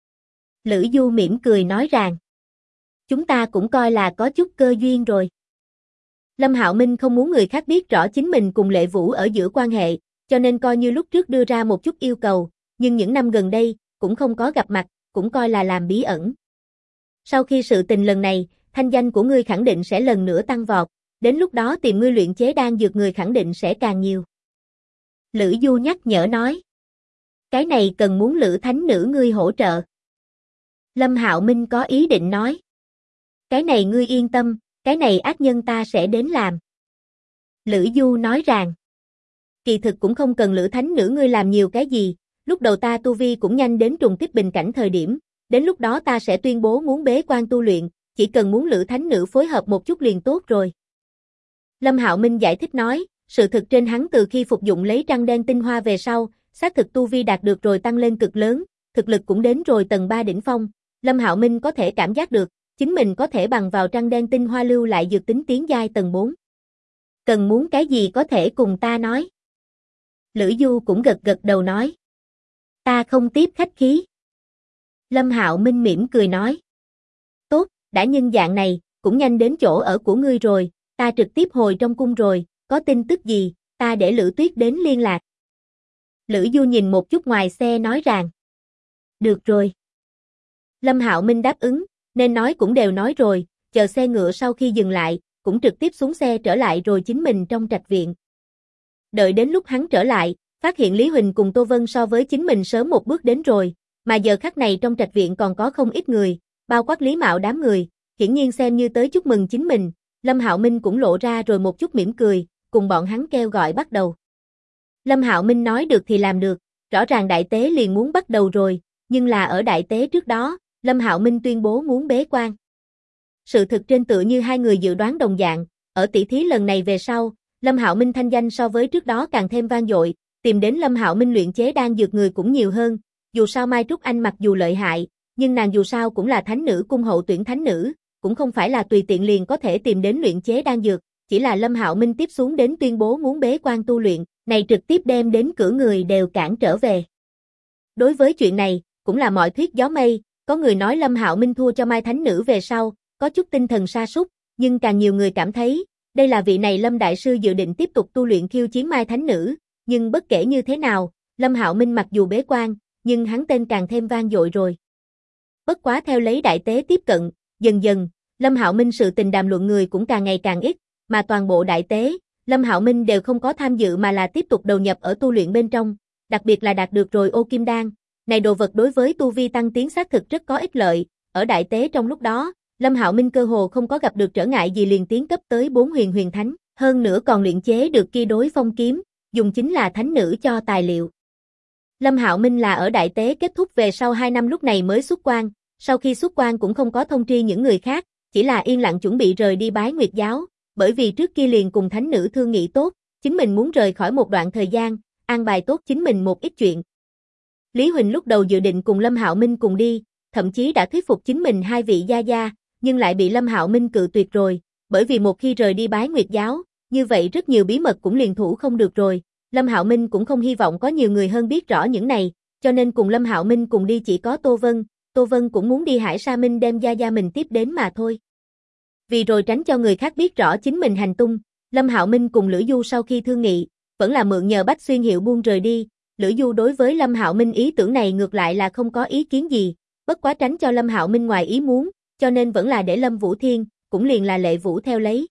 Lữ Du mỉm cười nói rằng, chúng ta cũng coi là có chút cơ duyên rồi. Lâm Hạo Minh không muốn người khác biết rõ chính mình cùng Lệ Vũ ở giữa quan hệ, cho nên coi như lúc trước đưa ra một chút yêu cầu, nhưng những năm gần đây, cũng không có gặp mặt, cũng coi là làm bí ẩn. Sau khi sự tình lần này, thanh danh của ngươi khẳng định sẽ lần nữa tăng vọt, đến lúc đó tìm ngươi luyện chế đan dược người khẳng định sẽ càng nhiều. Lữ Du nhắc nhở nói. Cái này cần muốn Lữ Thánh Nữ ngươi hỗ trợ. Lâm Hạo Minh có ý định nói. Cái này ngươi yên tâm, cái này ác nhân ta sẽ đến làm. Lữ Du nói rằng. Kỳ thực cũng không cần Lữ Thánh Nữ ngươi làm nhiều cái gì, lúc đầu ta tu vi cũng nhanh đến trùng kích bình cảnh thời điểm, đến lúc đó ta sẽ tuyên bố muốn bế quan tu luyện, chỉ cần muốn Lữ Thánh Nữ phối hợp một chút liền tốt rồi. Lâm Hạo Minh giải thích nói, sự thực trên hắn từ khi phục dụng lấy trăng đen tinh hoa về sau, xác thực tu vi đạt được rồi tăng lên cực lớn, thực lực cũng đến rồi tầng 3 đỉnh phong, Lâm Hạo Minh có thể cảm giác được, chính mình có thể bằng vào trăng đen tinh hoa lưu lại dược tính tiến giai tầng 4. Cần muốn cái gì có thể cùng ta nói. Lữ Du cũng gật gật đầu nói. Ta không tiếp khách khí. Lâm Hạo Minh mỉm cười nói. Tốt, đã nhân dạng này, cũng nhanh đến chỗ ở của ngươi rồi, ta trực tiếp hồi trong cung rồi, có tin tức gì, ta để Lữ Tuyết đến liên lạc. Lữ Du nhìn một chút ngoài xe nói rằng. Được rồi. Lâm Hạo Minh đáp ứng, nên nói cũng đều nói rồi, chờ xe ngựa sau khi dừng lại, cũng trực tiếp xuống xe trở lại rồi chính mình trong trạch viện. Đợi đến lúc hắn trở lại, phát hiện Lý Huỳnh cùng Tô Vân so với chính mình sớm một bước đến rồi, mà giờ khắc này trong trạch viện còn có không ít người, bao quát Lý Mạo đám người, hiển nhiên xem như tới chúc mừng chính mình, Lâm Hạo Minh cũng lộ ra rồi một chút mỉm cười, cùng bọn hắn kêu gọi bắt đầu. Lâm Hạo Minh nói được thì làm được, rõ ràng đại tế liền muốn bắt đầu rồi, nhưng là ở đại tế trước đó, Lâm Hạo Minh tuyên bố muốn bế quan. Sự thực trên tựa như hai người dự đoán đồng dạng, ở tỷ thí lần này về sau, Lâm Hạo Minh thanh danh so với trước đó càng thêm vang dội, tìm đến Lâm Hạo Minh luyện chế đan dược người cũng nhiều hơn, dù sao Mai Trúc Anh mặc dù lợi hại, nhưng nàng dù sao cũng là thánh nữ cung hậu tuyển thánh nữ, cũng không phải là tùy tiện liền có thể tìm đến luyện chế đan dược, chỉ là Lâm Hạo Minh tiếp xuống đến tuyên bố muốn bế quan tu luyện, này trực tiếp đem đến cửa người đều cản trở về. Đối với chuyện này, cũng là mọi thuyết gió mây, có người nói Lâm Hạo Minh thua cho Mai Thánh Nữ về sau, có chút tinh thần sa sút, nhưng càng nhiều người cảm thấy, đây là vị này Lâm Đại Sư dự định tiếp tục tu luyện khiêu chiến Mai Thánh Nữ, nhưng bất kể như thế nào, Lâm Hạo Minh mặc dù bế quan, nhưng hắn tên càng thêm vang dội rồi. Bất quá theo lấy đại tế tiếp cận, dần dần, Lâm Hạo Minh sự tình đàm luận người cũng càng ngày càng ít, mà toàn bộ đại tế, Lâm Hạo Minh đều không có tham dự mà là tiếp tục đầu nhập ở tu luyện bên trong, đặc biệt là đạt được rồi ô kim đan. Này đồ vật đối với tu vi tăng tiến xác thực rất có ích lợi, ở đại tế trong lúc đó, Lâm Hạo Minh cơ hồ không có gặp được trở ngại gì liền tiến cấp tới 4 huyền huyền thánh, hơn nữa còn luyện chế được kia đối phong kiếm, dùng chính là thánh nữ cho tài liệu. Lâm Hạo Minh là ở đại tế kết thúc về sau 2 năm lúc này mới xuất quan, sau khi xuất quan cũng không có thông tri những người khác, chỉ là yên lặng chuẩn bị rời đi bái Nguyệt giáo, bởi vì trước kia liền cùng thánh nữ thương nghị tốt, chính mình muốn rời khỏi một đoạn thời gian, an bài tốt chính mình một ít chuyện. Lý Huỳnh lúc đầu dự định cùng Lâm Hạo Minh cùng đi, thậm chí đã thuyết phục chính mình hai vị gia gia, nhưng lại bị Lâm Hạo Minh cự tuyệt rồi, bởi vì một khi rời đi bái Nguyệt giáo, như vậy rất nhiều bí mật cũng liền thủ không được rồi. Lâm Hạo Minh cũng không hy vọng có nhiều người hơn biết rõ những này, cho nên cùng Lâm Hạo Minh cùng đi chỉ có Tô Vân cũng muốn đi Hải Sa Minh đem gia gia mình tiếp đến mà thôi. Vì rồi tránh cho người khác biết rõ chính mình hành tung, Lâm Hạo Minh cùng Lữ Du sau khi thương nghị, vẫn là mượn nhờ Bách Xuyên hiệu buông rời đi, Lữ Du đối với Lâm Hạo Minh ý tưởng này ngược lại là không có ý kiến gì, bất quá tránh cho Lâm Hạo Minh ngoài ý muốn, cho nên vẫn là để Lâm Vũ Thiên, cũng liền là Lệ Vũ theo lấy.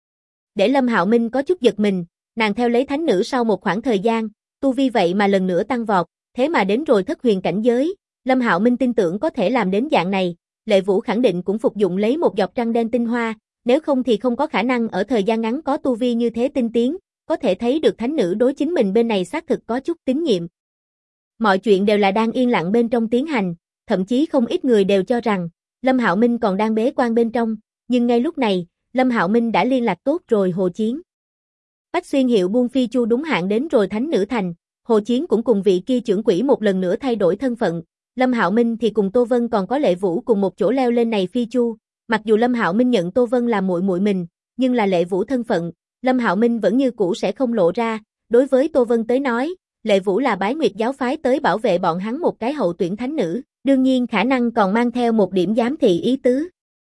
Để Lâm Hạo Minh có chút giật mình, nàng theo lấy thánh nữ sau một khoảng thời gian, tu vi vậy mà lần nữa tăng vọt, thế mà đến rồi thất huyền cảnh giới, Lâm Hạo Minh tin tưởng có thể làm đến dạng này, Lệ Vũ khẳng định cũng phục dụng lấy một giọt trăng đen tinh hoa, nếu không thì không có khả năng ở thời gian ngắn có tu vi như thế tinh tiến, có thể thấy được thánh nữ đối chính mình bên này xác thực có chút tín nhiệm. Mọi chuyện đều là đang yên lặng bên trong tiến hành, thậm chí không ít người đều cho rằng Lâm Hạo Minh còn đang bế quan bên trong, nhưng ngay lúc này, Lâm Hạo Minh đã liên lạc tốt rồi Hồ Chiến. Bách Xuyên Hiệu buôn phi chu đúng hạn đến rồi Thánh Nữ Thành, Hồ Chiến cũng cùng vị kia trưởng quỹ một lần nữa thay đổi thân phận, Lâm Hạo Minh thì cùng Tô Vân còn có Lệ Vũ cùng một chỗ leo lên này phi chu, mặc dù Lâm Hạo Minh nhận Tô Vân là muội muội mình, nhưng là Lệ Vũ thân phận, Lâm Hạo Minh vẫn như cũ sẽ không lộ ra, đối với Tô Vân tới nói, Lệ Vũ là Bái Nguyệt giáo phái tới bảo vệ bọn hắn một cái hậu tuyển thánh nữ, đương nhiên khả năng còn mang theo một điểm giám thị ý tứ.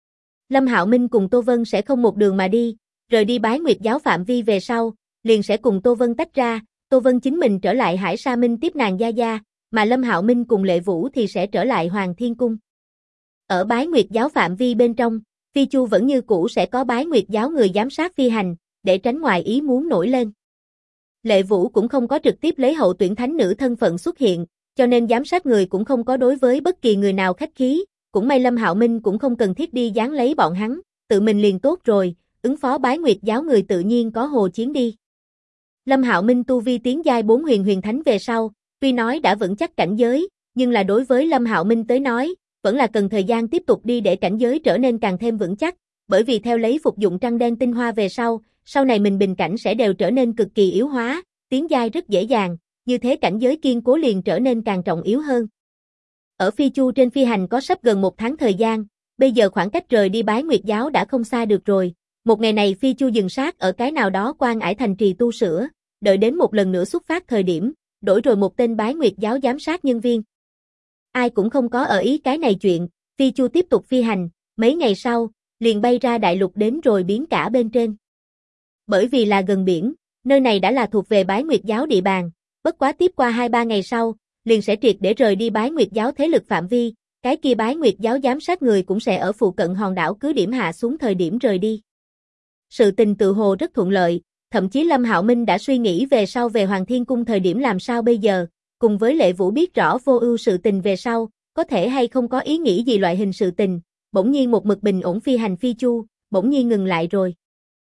Lâm Hạo Minh cùng Tô Vân sẽ không một đường mà đi, rời đi Bái Nguyệt giáo phạm vi về sau, liền sẽ cùng Tô Vân tách ra, Tô Vân chính mình trở lại Hải Sa Minh tiếp nàng gia gia, mà Lâm Hạo Minh cùng Lệ Vũ thì sẽ trở lại Hoàng Thiên Cung. Ở Bái Nguyệt giáo phạm vi bên trong, phi chu vẫn như cũ sẽ có Bái Nguyệt giáo người giám sát phi hành, để tránh ngoài ý muốn nổi lên. Lệ Vũ cũng không có trực tiếp lấy hậu tuyển thánh nữ thân phận xuất hiện, cho nên giám sát người cũng không có đối với bất kỳ người nào khách khí, cũng may Lâm Hạo Minh cũng không cần thiết đi dán lấy bọn hắn, tự mình liền tốt rồi, ứng phó Bái Nguyệt giáo người tự nhiên có Hồ Chiến đi. Lâm Hạo Minh tu vi tiến giai 4 huyền thánh về sau, tuy nói đã vững chắc cảnh giới, nhưng là đối với Lâm Hạo Minh tới nói, vẫn là cần thời gian tiếp tục đi để cảnh giới trở nên càng thêm vững chắc, bởi vì theo lấy phục dụng trăng đen tinh hoa về sau này mình bình cảnh sẽ đều trở nên cực kỳ yếu hóa, tiến giai rất dễ dàng, như thế cảnh giới kiên cố liền trở nên càng trọng yếu hơn. Ở phi chu trên phi hành có sắp gần 1 tháng thời gian, bây giờ khoảng cách rời đi Bái Nguyệt giáo đã không xa được rồi, một ngày này phi chu dừng sát ở cái nào đó Quan Ải thành trì tu sửa, đợi đến một lần nữa xuất phát thời điểm, đổi rồi một tên Bái Nguyệt giáo giám sát nhân viên. Ai cũng không có ở ý cái này chuyện, phi chu tiếp tục phi hành, mấy ngày sau, liền bay ra đại lục đến rồi Biển Cả bên trên. Bởi vì là gần biển, nơi này đã là thuộc về Bái Nguyệt giáo địa bàn, bất quá tiếp qua 2-3 ngày sau, liền sẽ triệt để rời đi Bái Nguyệt giáo thế lực phạm vi, cái kia Bái Nguyệt giáo giám sát người cũng sẽ ở phụ cận hòn đảo cứ điểm hạ xuống thời điểm rời đi. Sự tình tự hồ rất thuận lợi, thậm chí Lâm Hạo Minh đã suy nghĩ về sau về Hoàng Thiên Cung thời điểm làm sao bây giờ, cùng với Lệ Vũ biết rõ Vô Ưu sự tình về sau, có thể hay không có ý nghĩ gì loại hình sự tình, bỗng nhiên một mực bình ổn phi hành phi chu, bỗng nhiên ngừng lại rồi.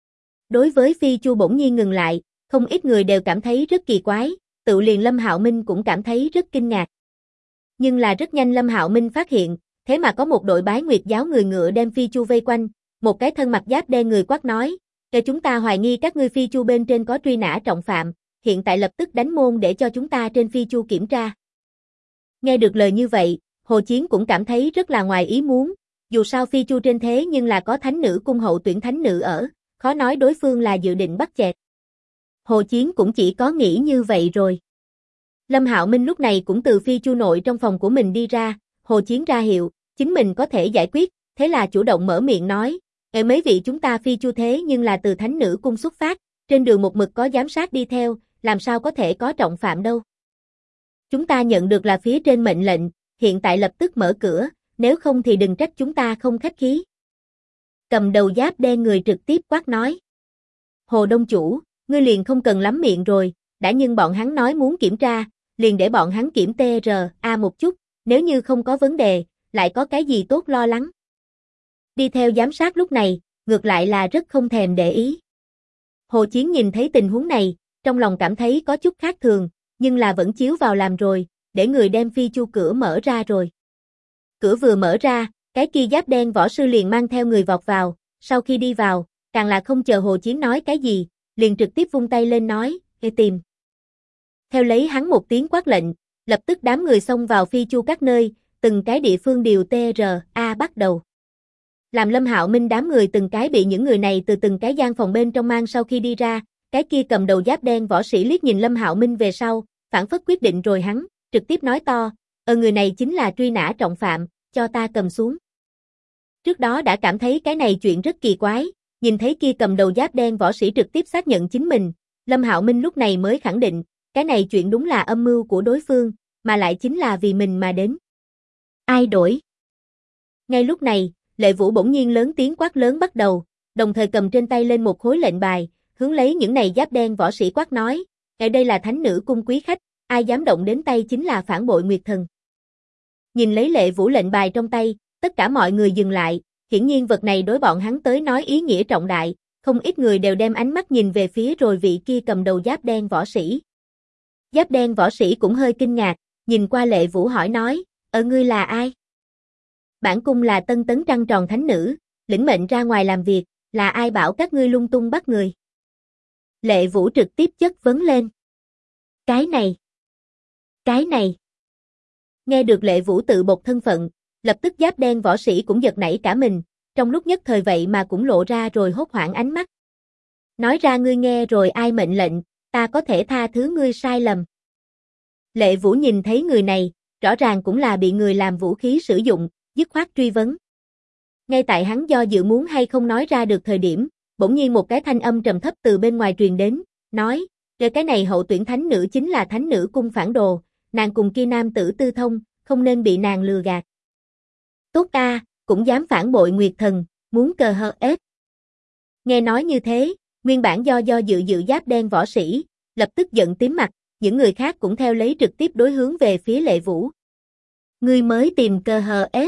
Đối với phi chu bỗng nhiên ngừng lại, không ít người đều cảm thấy rất kỳ quái, tự liền Lâm Hạo Minh cũng cảm thấy rất kinh ngạc. Nhưng là rất nhanh Lâm Hạo Minh phát hiện, thế mà có một đội Bái Nguyệt giáo người ngựa đem phi chu vây quanh, một cái thân mặc giáp đen người quát nói, "Kẻ chúng ta hoài nghi các ngươi phi chu bên trên có truy nã trọng phạm, hiện tại lập tức đánh môn để cho chúng ta trên phi chu kiểm tra." Nghe được lời như vậy, Hồ Chiến cũng cảm thấy rất là ngoài ý muốn, dù sao phi chu trên thế nhưng là có thánh nữ cung hậu tuyển thánh nữ ở, khó nói đối phương là dự định bắt chẹt. Hồ Chiến cũng chỉ có nghĩ như vậy rồi. Lâm Hạo Minh lúc này cũng từ phi chu nội trong phòng của mình đi ra, Hồ Chiến ra hiệu, chính mình có thể giải quyết, thế là chủ động mở miệng nói, mấy vị chúng ta phi chu thế nhưng là từ thánh nữ cung xuất phát, trên đường một mực có giám sát đi theo, làm sao có thể có trọng phạm đâu. Chúng ta nhận được là phía trên mệnh lệnh, hiện tại lập tức mở cửa, nếu không thì đừng trách chúng ta không khách khí. Cầm đầu giáp đen người trực tiếp quát nói. Hồ Đông Chủ, ngươi liền không cần lắm miệng rồi, đã nhưng bọn hắn nói muốn kiểm tra, liền để bọn hắn kiểm TRA một chút, nếu như không có vấn đề, lại có cái gì tốt lo lắng. Đi theo giám sát lúc này, ngược lại là rất không thèm để ý. Hồ Chiến nhìn thấy tình huống này, trong lòng cảm thấy có chút khác thường, nhưng là vẫn chiếu vào làm rồi, để người đem phi chu cửa mở ra rồi. Cửa vừa mở ra, cái kia giáp đen võ sư liền mang theo người vọt vào, sau khi đi vào, càng là không chờ Hồ Chiến nói cái gì, liền trực tiếp vung tay lên nói, "Ê tìm." Theo lấy hắn một tiếng quát lệnh, lập tức đám người xông vào phi chu các nơi, từng cái địa phương điều TRA bắt đầu. Làm Lâm Hạo Minh đám người từng cái bị những người này từ từng cái gian phòng bên trong mang sau khi đi ra, cái kia cầm đầu giáp đen võ sĩ liếc nhìn Lâm Hạo Minh về sau, phản phất quyết định rồi hắn, trực tiếp nói to, người này chính là truy nã trọng phạm, cho ta cầm xuống. Trước đó đã cảm thấy cái này chuyện rất kỳ quái, nhìn thấy kia cầm đầu giáp đen võ sĩ trực tiếp xác nhận chính mình, Lâm Hạo Minh lúc này mới khẳng định, cái này chuyện đúng là âm mưu của đối phương, mà lại chính là vì mình mà đến. Ai đổi? Ngay lúc này, Lệ Vũ bỗng nhiên lớn tiếng quát lớn bắt đầu, đồng thời cầm trên tay lên một khối lệnh bài, hướng lấy những này giáp đen võ sĩ quát nói, "Ở đây là thánh nữ cung quý khách, ai dám động đến tay chính là phản bội Nguyệt Thần." Nhìn lấy Lệ Vũ lệnh bài trong tay, tất cả mọi người dừng lại, hiển nhiên vật này đối bọn hắn tới nói ý nghĩa trọng đại, không ít người đều đem ánh mắt nhìn về phía rồi vị kia cầm đầu giáp đen võ sĩ. Giáp đen võ sĩ cũng hơi kinh ngạc, nhìn qua Lệ Vũ hỏi nói, ngươi là ai? Bản cung là Tân Tấn Trăng Tròn Thánh Nữ, lĩnh mệnh ra ngoài làm việc, là ai bảo các ngươi lung tung bắt người? Lệ Vũ trực tiếp chất vấn lên. Cái này. Nghe được Lệ Vũ tự bộc thân phận, lập tức giáp đen võ sĩ cũng giật nảy cả mình, trong lúc nhất thời vậy mà cũng lộ ra rồi hốt hoảng ánh mắt. Nói ra ngươi nghe rồi ai mệnh lệnh, ta có thể tha thứ ngươi sai lầm. Lệ Vũ nhìn thấy người này, rõ ràng cũng là bị người làm vũ khí sử dụng, dứt khoát truy vấn. Ngay tại hắn do dự muốn hay không nói ra được thời điểm, bỗng nhiên một cái thanh âm trầm thấp từ bên ngoài truyền đến, nói, cái này hậu tuyển thánh nữ chính là thánh nữ cung phản đồ, nàng cùng kia nam tử tư thông, không nên bị nàng lừa gạt. Tốt a, cũng dám phản bội Nguyệt Thần, muốn cờ hờ ết. Nghe nói như thế, nguyên bản do dự giáp đen võ sĩ, lập tức giận tím mặt, những người khác cũng theo lấy trực tiếp đối hướng về phía Lệ Vũ. Ngươi mới tìm cờ hờ ết.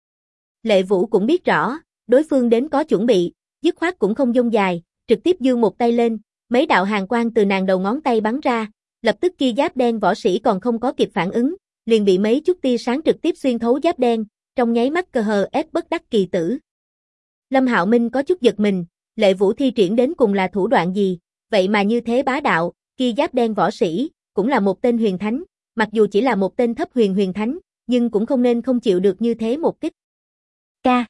Lệ Vũ cũng biết rõ, đối phương đến có chuẩn bị, dứt khoát cũng không dông dài, trực tiếp giương một tay lên, mấy đạo hàn quang từ nàng đầu ngón tay bắn ra, lập tức kia giáp đen võ sĩ còn không có kịp phản ứng, liền bị mấy chút tia sáng trực tiếp xuyên thấu giáp đen, trong nháy mắt cờ hờ ết bất đắc kỳ tử. Lâm Hạo Minh có chút giật mình, Lệ Vũ thi triển đến cùng là thủ đoạn gì, vậy mà như thế bá đạo, kia giáp đen võ sĩ, cũng là một tên huyền thánh, mặc dù chỉ là một tên thấp huyền thánh, nhưng cũng không nên không chịu được như thế một kích. Ca.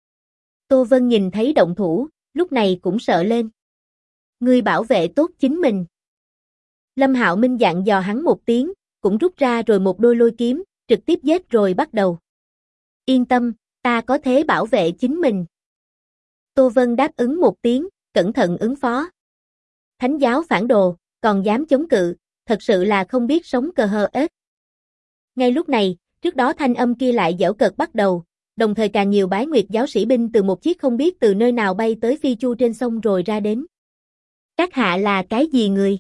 Tô Vân nhìn thấy động thủ, lúc này cũng sợ lên. Ngươi bảo vệ tốt chính mình. Lâm Hạo Minh dặn dò hắn một tiếng, cũng rút ra rồi một đôi lôi kiếm, trực tiếp giết rồi bắt đầu. Yên tâm, ta có thể bảo vệ chính mình. Tô Vân đáp ứng một tiếng, cẩn thận ứng phó. Thánh giáo phản đồ, còn dám chống cự, thật sự là không biết sống cờ hờ ết. Ngay lúc này, trước đó thanh âm kia lại giễu cợt bắt đầu, đồng thời càng nhiều bái nguyệt giáo sĩ binh từ một chiếc không biết từ nơi nào bay tới phi chu trên sông rồi ra đến. Các hạ là cái gì người?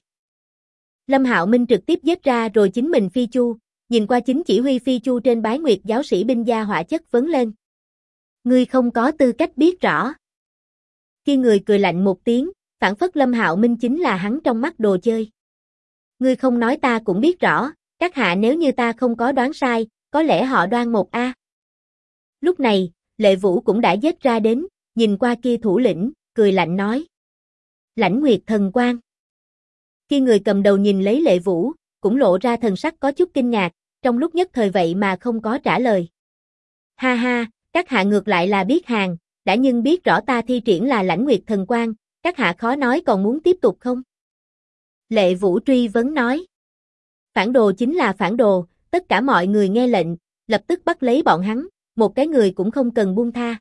Lâm Hạo Minh trực tiếp giết ra rồi chính mình phi chu, nhìn qua chính chỉ huy phi chu trên bái nguyệt giáo sĩ binh gia hỏa chất vấn lên. Ngươi không có tư cách biết rõ. Khi người cười lạnh một tiếng, phản phất Lâm Hạo Minh chính là hắn trong mắt đồ chơi. Ngươi không nói ta cũng biết rõ, các hạ nếu như ta không có đoán sai, có lẽ họ Đoan một a. Lúc này, Lệ Vũ cũng đã giết ra đến, nhìn qua kia thủ lĩnh, cười lạnh nói. Lãnh Nguyệt Thần Quang. Khi người cầm đầu nhìn lấy Lệ Vũ, cũng lộ ra thần sắc có chút kinh ngạc, trong lúc nhất thời vậy mà không có trả lời. Ha ha, các hạ ngược lại là biết hàng, đã nhưng biết rõ ta thi triển là Lãnh Nguyệt Thần Quang, các hạ khó nói còn muốn tiếp tục không? Lệ Vũ truy vấn nói. Phản đồ chính là phản đồ, tất cả mọi người nghe lệnh, lập tức bắt lấy bọn hắn, một cái người cũng không cần buông tha.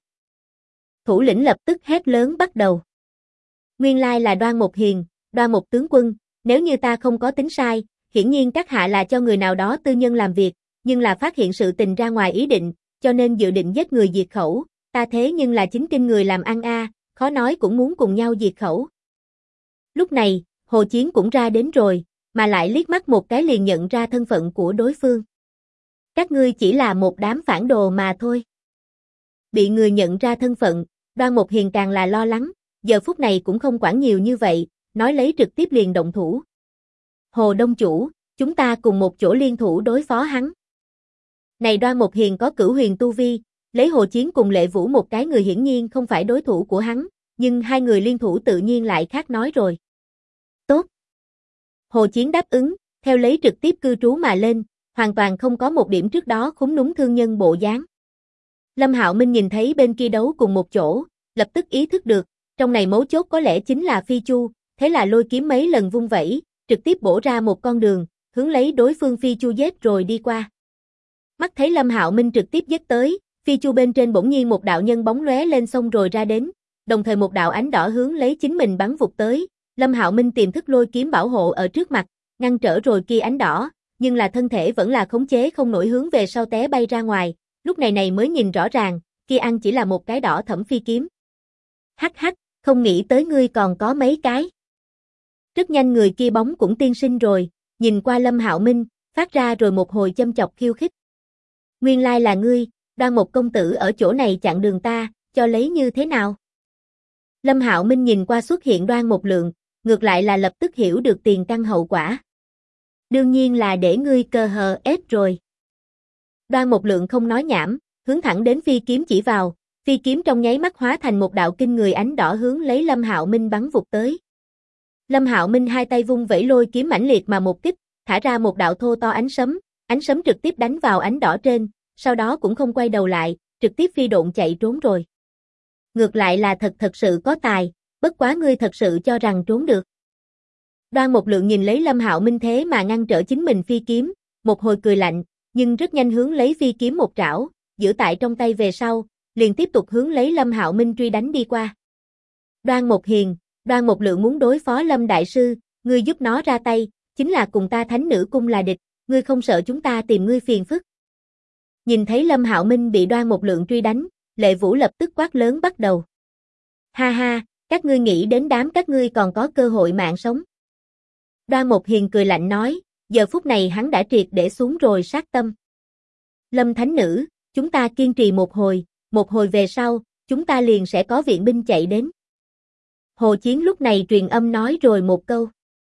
Thủ lĩnh lập tức hét lớn bắt đầu. Nguyên lai là Đoan Một Hiền, Đoan Một tướng quân, nếu như ta không có tính sai, hiển nhiên các hạ là cho người nào đó tư nhân làm việc, nhưng là phát hiện sự tình ra ngoài ý định, cho nên dự định giết người diệt khẩu, ta thế nhưng là chính kinh người làm ăn a, khó nói cũng muốn cùng nhau diệt khẩu. Lúc này, Hồ Chiến cũng ra đến rồi, mà lại liếc mắt một cái liền nhận ra thân phận của đối phương. Các ngươi chỉ là một đám phản đồ mà thôi. Bị người nhận ra thân phận, Đoan Một Hiền càng là lo lắng, giờ phút này cũng không quản nhiều như vậy, nói lấy trực tiếp liền động thủ. Hồ Đông Chủ, chúng ta cùng một chỗ liên thủ đối phó hắn. Này Đoan Một Hiền có cửu huyền tu vi, lấy Hồ Chiến cùng Lệ Vũ một cái người hiển nhiên không phải đối thủ của hắn, nhưng hai người liên thủ tự nhiên lại khác nói rồi. Tốt. Hồ Chiến đáp ứng, theo lấy trực tiếp cư trú mà lên, hoàn toàn không có một điểm trước đó khúm núm thương nhân bộ dáng. Lâm Hạo Minh nhìn thấy bên kia đấu cùng một chỗ, lập tức ý thức được, trong này mấu chốt có lẽ chính là phi chu, thế là lôi kiếm mấy lần vung vẩy, trực tiếp bổ ra một con đường, hướng lấy đối phương phi chu giết rồi đi qua. Mắt thấy Lâm Hạo Minh trực tiếp giết tới, phi chu bên trên bỗng nhiên một đạo nhân bóng lóe lên xong rồi ra đến, đồng thời một đạo ánh đỏ hướng lấy chính mình bắn vụt tới, Lâm Hạo Minh tiềm thức lôi kiếm bảo hộ ở trước mặt, ngăn trở rồi kia ánh đỏ, nhưng là thân thể vẫn là khống chế không nổi hướng về sau té bay ra ngoài, lúc này mới nhìn rõ ràng, kia ăn chỉ là một cái đỏ thẫm phi kiếm. Hắc hắc, không nghĩ tới ngươi còn có mấy cái. Rất nhanh người kia bóng cũng tiên sinh rồi, nhìn qua Lâm Hạo Minh, phát ra rồi một hồi châm chọc khiêu khích. Nguyên lai là ngươi, Đoan một công tử ở chỗ này chặn đường ta, cho lấy như thế nào? Lâm Hạo Minh nhìn qua xuất hiện Đoan một lượng, ngược lại là lập tức hiểu được tiền căn hậu quả. Đương nhiên là để ngươi cơ hờ ép rồi. Đoan một lượng không nói nhảm, hướng thẳng đến phi kiếm chỉ vào, phi kiếm trong nháy mắt hóa thành một đạo kinh người ánh đỏ hướng lấy Lâm Hạo Minh bắn vụt tới. Lâm Hạo Minh hai tay vung vẩy lôi kiếm mãnh liệt mà một kích, thả ra một đạo thô to ánh sấm trực tiếp đánh vào ánh đỏ trên, sau đó cũng không quay đầu lại, trực tiếp phi độn chạy trốn rồi. Ngược lại là thật sự có tài, bất quá ngươi thật sự cho rằng trốn được. Đoan một lượng nhìn lấy Lâm Hạo Minh thế mà ngăn trở chính mình phi kiếm, một hồi cười lạnh, nhưng rất nhanh hướng lấy phi kiếm một trảo, giữ tại trong tay về sau, liền tiếp tục hướng lấy Lâm Hạo Minh truy đánh đi qua. Đoan một hiền, Đoan một lượng muốn đối phó Lâm đại sư, ngươi giúp nó ra tay, chính là cùng ta Thánh Nữ Cung là địch, ngươi không sợ chúng ta tìm ngươi phiền phức. Nhìn thấy Lâm Hạo Minh bị Đoan một lượng truy đánh, Lệ Vũ lập tức quát lớn bắt đầu. Ha ha, các ngươi nghĩ đến đám các ngươi còn có cơ hội mạng sống. Đoan một hiền cười lạnh nói, giờ phút này hắn đã triệt để xuống rồi sát tâm. Lâm Thánh Nữ, chúng ta kiên trì một hồi về sau, chúng ta liền sẽ có viện binh chạy đến. Hồ Chiến lúc này truyền âm nói rồi một câu.